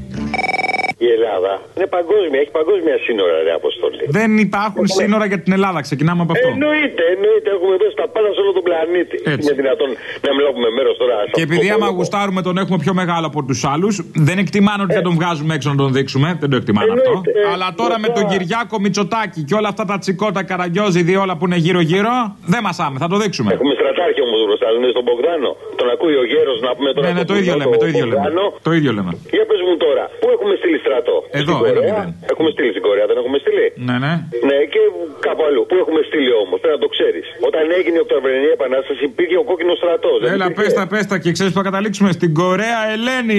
Η Ελλάδα είναι παγκόσμια, έχει παγκόσμια σύνορα, ρε Αποστολή. Δεν υπάρχουν έχουμε... σύνορα για την Ελλάδα, ξεκινάμε από αυτό. Εννοείται, εννοείται, έχουμε δώσει τα πάντα σε όλο τον πλανήτη. Έτσι. Είναι δυνατόν να μιλάμε μέρος τώρα. Και επειδή άμα γουστάρουμε τον έχουμε πιο μεγάλο από τους άλλους, δεν εκτιμάνε ότι θα τον βγάζουμε έξω να τον δείξουμε. Δεν το εκτιμάνε αυτό. Ε, Αλλά τώρα ε, με τον Κυριάκο Μητσοτάκη και όλα αυτά τα τσικότα καραγκιόζιδι όλα που είναι γύρω-γύρω, δεν μασάμε, θα το δείξουμε. Έχουμε στρατάρχη όμως μπροστά, δεν είναι στον Μπογδάνο. Τον ακούει ο γέρος να πούμε τώρα. Ναι, ναι, το ίδιο λέμε, το ίδιο λέμε. Το ίδιο λέμε. Για πες μου τώρα, πού έχουμε στείλει στρατό? Εδώ, εδώ. Έχουμε στείλει στην Κορέα, δεν έχουμε στείλει? Ναι, ναι. Ναι, και κάπου αλλού. Πού έχουμε στείλει όμως, πρέπει να το ξέρεις. Όταν έγινε η Οκτωβριανή Επανάσταση υπήρχε ο κόκκινος στρατός. Έλα, πέστα, πέστα και ξέρεις που θα καταλήξουμε στην Κορέα Ελένη.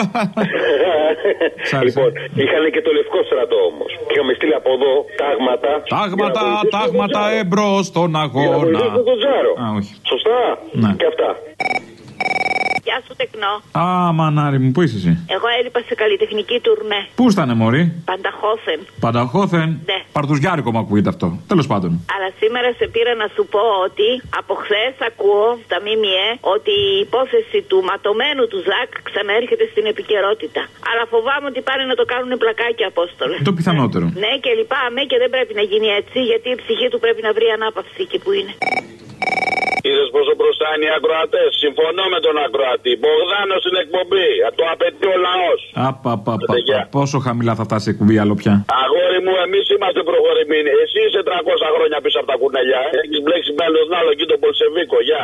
Λοιπόν, είχαν και το λευκό στρατό όμως. Και είχαμε στείλει από εδώ τάγματα. Τάγματα, τάγματα εμπρός στον αγώνα. Α, όχι. Σωστά. Ναι. Και αυτά. Γεια σου, τεκνό. Α, μανάρι μου, πού είσαι εσύ? Εγώ έλειπα σε καλλιτεχνική τουρνέ. Πού ήτανε, μωρή? Πανταχώθεν. Πανταχώθεν. Ναι. Παρτουζιάρικο μου ακούγεται αυτό. Τέλος πάντων. Αλλά σήμερα σε πήρα να σου πω ότι από χθες ακούω στα ΜΜΕ ότι η υπόθεση του ματωμένου του Ζακ ξαναέρχεται στην επικαιρότητα. Αλλά φοβάμαι ότι πάνε να το κάνουν πλακάκι, Απόστολε. Το πιθανότερο. Ναι, και λυπάμαι και δεν πρέπει να γίνει έτσι, γιατί η ψυχή του πρέπει να βρει ανάπαυση εκεί που είναι. Είδες πόσο μπροστά είναι οι ακροατές. Συμφωνώ με τον ακροατή. Μπογδάνο στην εκπομπή. Το απαιτεί ο λαός. Απαπαπα. Πόσο χαμηλά θα φτάσει η εκπομπή άλλο πια? Αγόρι μου, εμείς είμαστε προχωρημένοι. Εσύ είσαι τριακόσια χρόνια πίσω από τα κουνελιά. Έχεις μπλέξει με άλλον άλλο εκεί τον Πολσεβίκο. Γεια.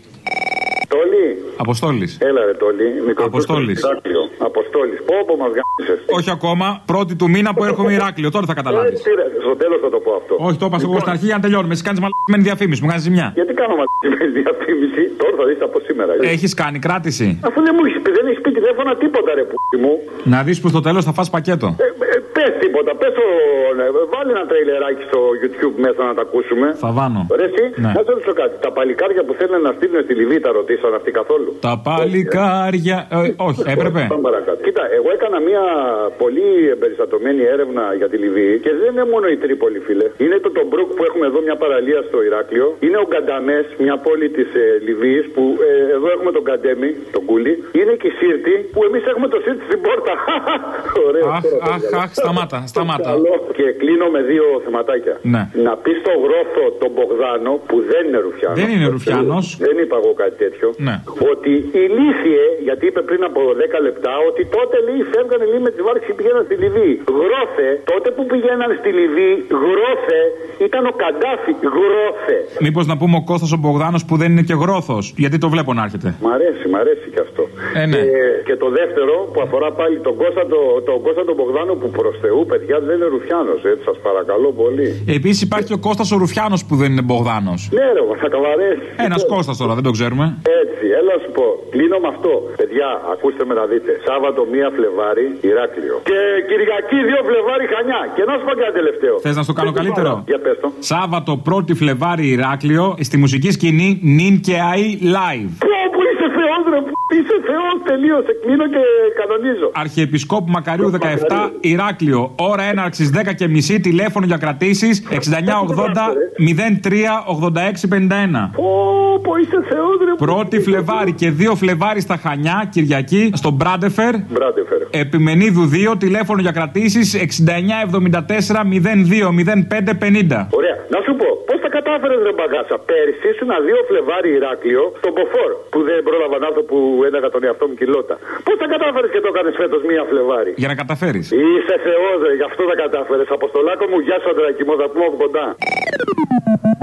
Τόλι. Αποστόλης. Έλα ρε Τόλι. Αποστόλης. Αποστόλης. Πόπο μας γάμισες. Όχι ακόμα. Πρώτη του μήνα που έρχομαι Ηράκλειο. Τώρα θα καταλάβεις. Στο τέλος θα το πω αυτό. Όχι, το είπα εγώ στην αρχή για να τελειώνουμε. Εσύ κάνεις μαλακισμένη διαφήμιση. Μου κάνεις ζημιά. Γιατί κάνω μαλακισμένη διαφήμιση? Τώρα θα δεις από σήμερα. Έχεις κάνει κράτηση? Αφού δεν μου έχεις πει, δεν έχεις πει τηλέφωνα τίποτα ρε που μου. Να δεις που στο τέλος θα φας πακέτο. Ε, ε, πες τίποτα. Πες το. Ναι, βάλει ένα τρέιλεράκι στο YouTube μέσα να τα ακούσουμε. Θα βάνω. Ρε εσύ, ναι. Να σε ρωτήσω κάτι. Τα παλικάρια που θέλουν να στείλουν στη Λιβύη τα ρωτήσαν αυτοί καθόλου? Τα παλικάρια. Ε, όχι, έπρεπε. Κοίτα, εγώ έκανα μια πολύ εμπεριστατωμένη έρευνα για τη Λιβύη και δεν είναι μόνο η Τρίπολη, φίλε. Είναι το Τομπρούκ που έχουμε εδώ μια παραλία στο Ηράκλειο. Είναι ο Γκανταμές, μια πόλη της ε, Λιβύης που ε, εδώ έχουμε τον Καντέμι, τον Κούλι. Είναι και η Σύρτη που εμείς έχουμε το Σύρτη στην πόρτα. Ωραίο. Αχ, αχ, αχ, σταμάτα, σταμάτα. Και κλείνω με δύο θεματάκια. Ναι. Να πει στο Γρόθο τον Μπογδάνο που δεν είναι Ρουφιάνος. Δεν είναι Ρουφιάνος. Δεν είπα εγώ κάτι τέτοιο. Ναι. Ότι ηλίθιε, γιατί είπε πριν από δέκα λεπτά, ότι τότε λέει φεύγανε λέει, με τις βάρκες και πηγαίναν στη Λιβύη. Γρόθε, τότε που πηγαίναν στη Λιβύη, γρόθε ήταν ο Καντάφη. Γρόθε. Μήπως να πούμε ο Κώστας ο Μπογδάνος που δεν είναι και Γρόθος? Γιατί το βλέπω να έρχεται. Μ' αρέσει, μ' αρέσει και αυτό. Ε, ναι. και, και το δεύτερο που αφορά πάλι τον Κώστα τον το Κώστα τον Μπογδάνο που προς Θεού, παιδιά, δεν είναι Ρουφιάνος, έτσι, σας παρακαλώ πολύ. Επίσης υπάρχει και ο Κώστας ο Ρουφιάνος που δεν είναι Μπογδάνος. Ναι, ρε, θα καβαρέσει. Ένας Κώστας τώρα, δεν το ξέρουμε. Έτσι, έλα σου πω. Κλείνω με αυτό. Παιδιά, ακούστε με να δείτε. Σάββατο μία Φλεβάρι, Ηράκλειο. Και Κυριακή δύο Φλεβάρι, Χανιά. Και να σου πω κάτι τελευταίο. Θες να στο κάνω καλύτερο? Για πες το. Σάββατο πρώτη Φλεβάρι, Ηράκλειο. Στη μουσική σκηνή Νιν και Άι live. Πω, που είσαι θεός, ρε. Είσαι θεός, τελείωσε. Κλείνω και κανονίζω. Αρχιεπισκόπου Μακαρίου δεκαεπτά, Ηράκλειο. Ώρα έναρξης δέκα και μισή. Τηλέφωνο για κρατήσεις εξήντα εννιά ογδόντα μηδέν τρία ογδόντα έξι πενήντα ένα. Πω, πω, είσαι θεός, ρε. Πρώτη Φλεβάρι και δύο Φλεβάρι στα Χανιά, Κυριακή, στο Μπράντεφερ. Μπράντεφερ. Επιμενίδου δύο, τηλέφωνο για κρατήσεις εξήντα εννιά εβδομήντα τέσσερα μηδέν δύο μηδέν πέντε πενήντα. Ωραία. Να σου πω, πώς τα κατάφερες, ρε μπαγκάσα? Πέρυσι ήσουν δύο Φλεβάρι Ηράκλειο, στον Μποφόρ, που δεν πρόλαβα να έρθω που έλεγα τον εαυτό μου κιλότα. Πώς τα κατάφερες και το έκανες φέτος μία Φλεβάρι? Για να καταφέρεις. Είσαι θεός, ρε, γι' αυτό τα κατάφερες. Αποστολάκο μου, γεια σου, Αντράκη μου, θα πούμε από κοντά.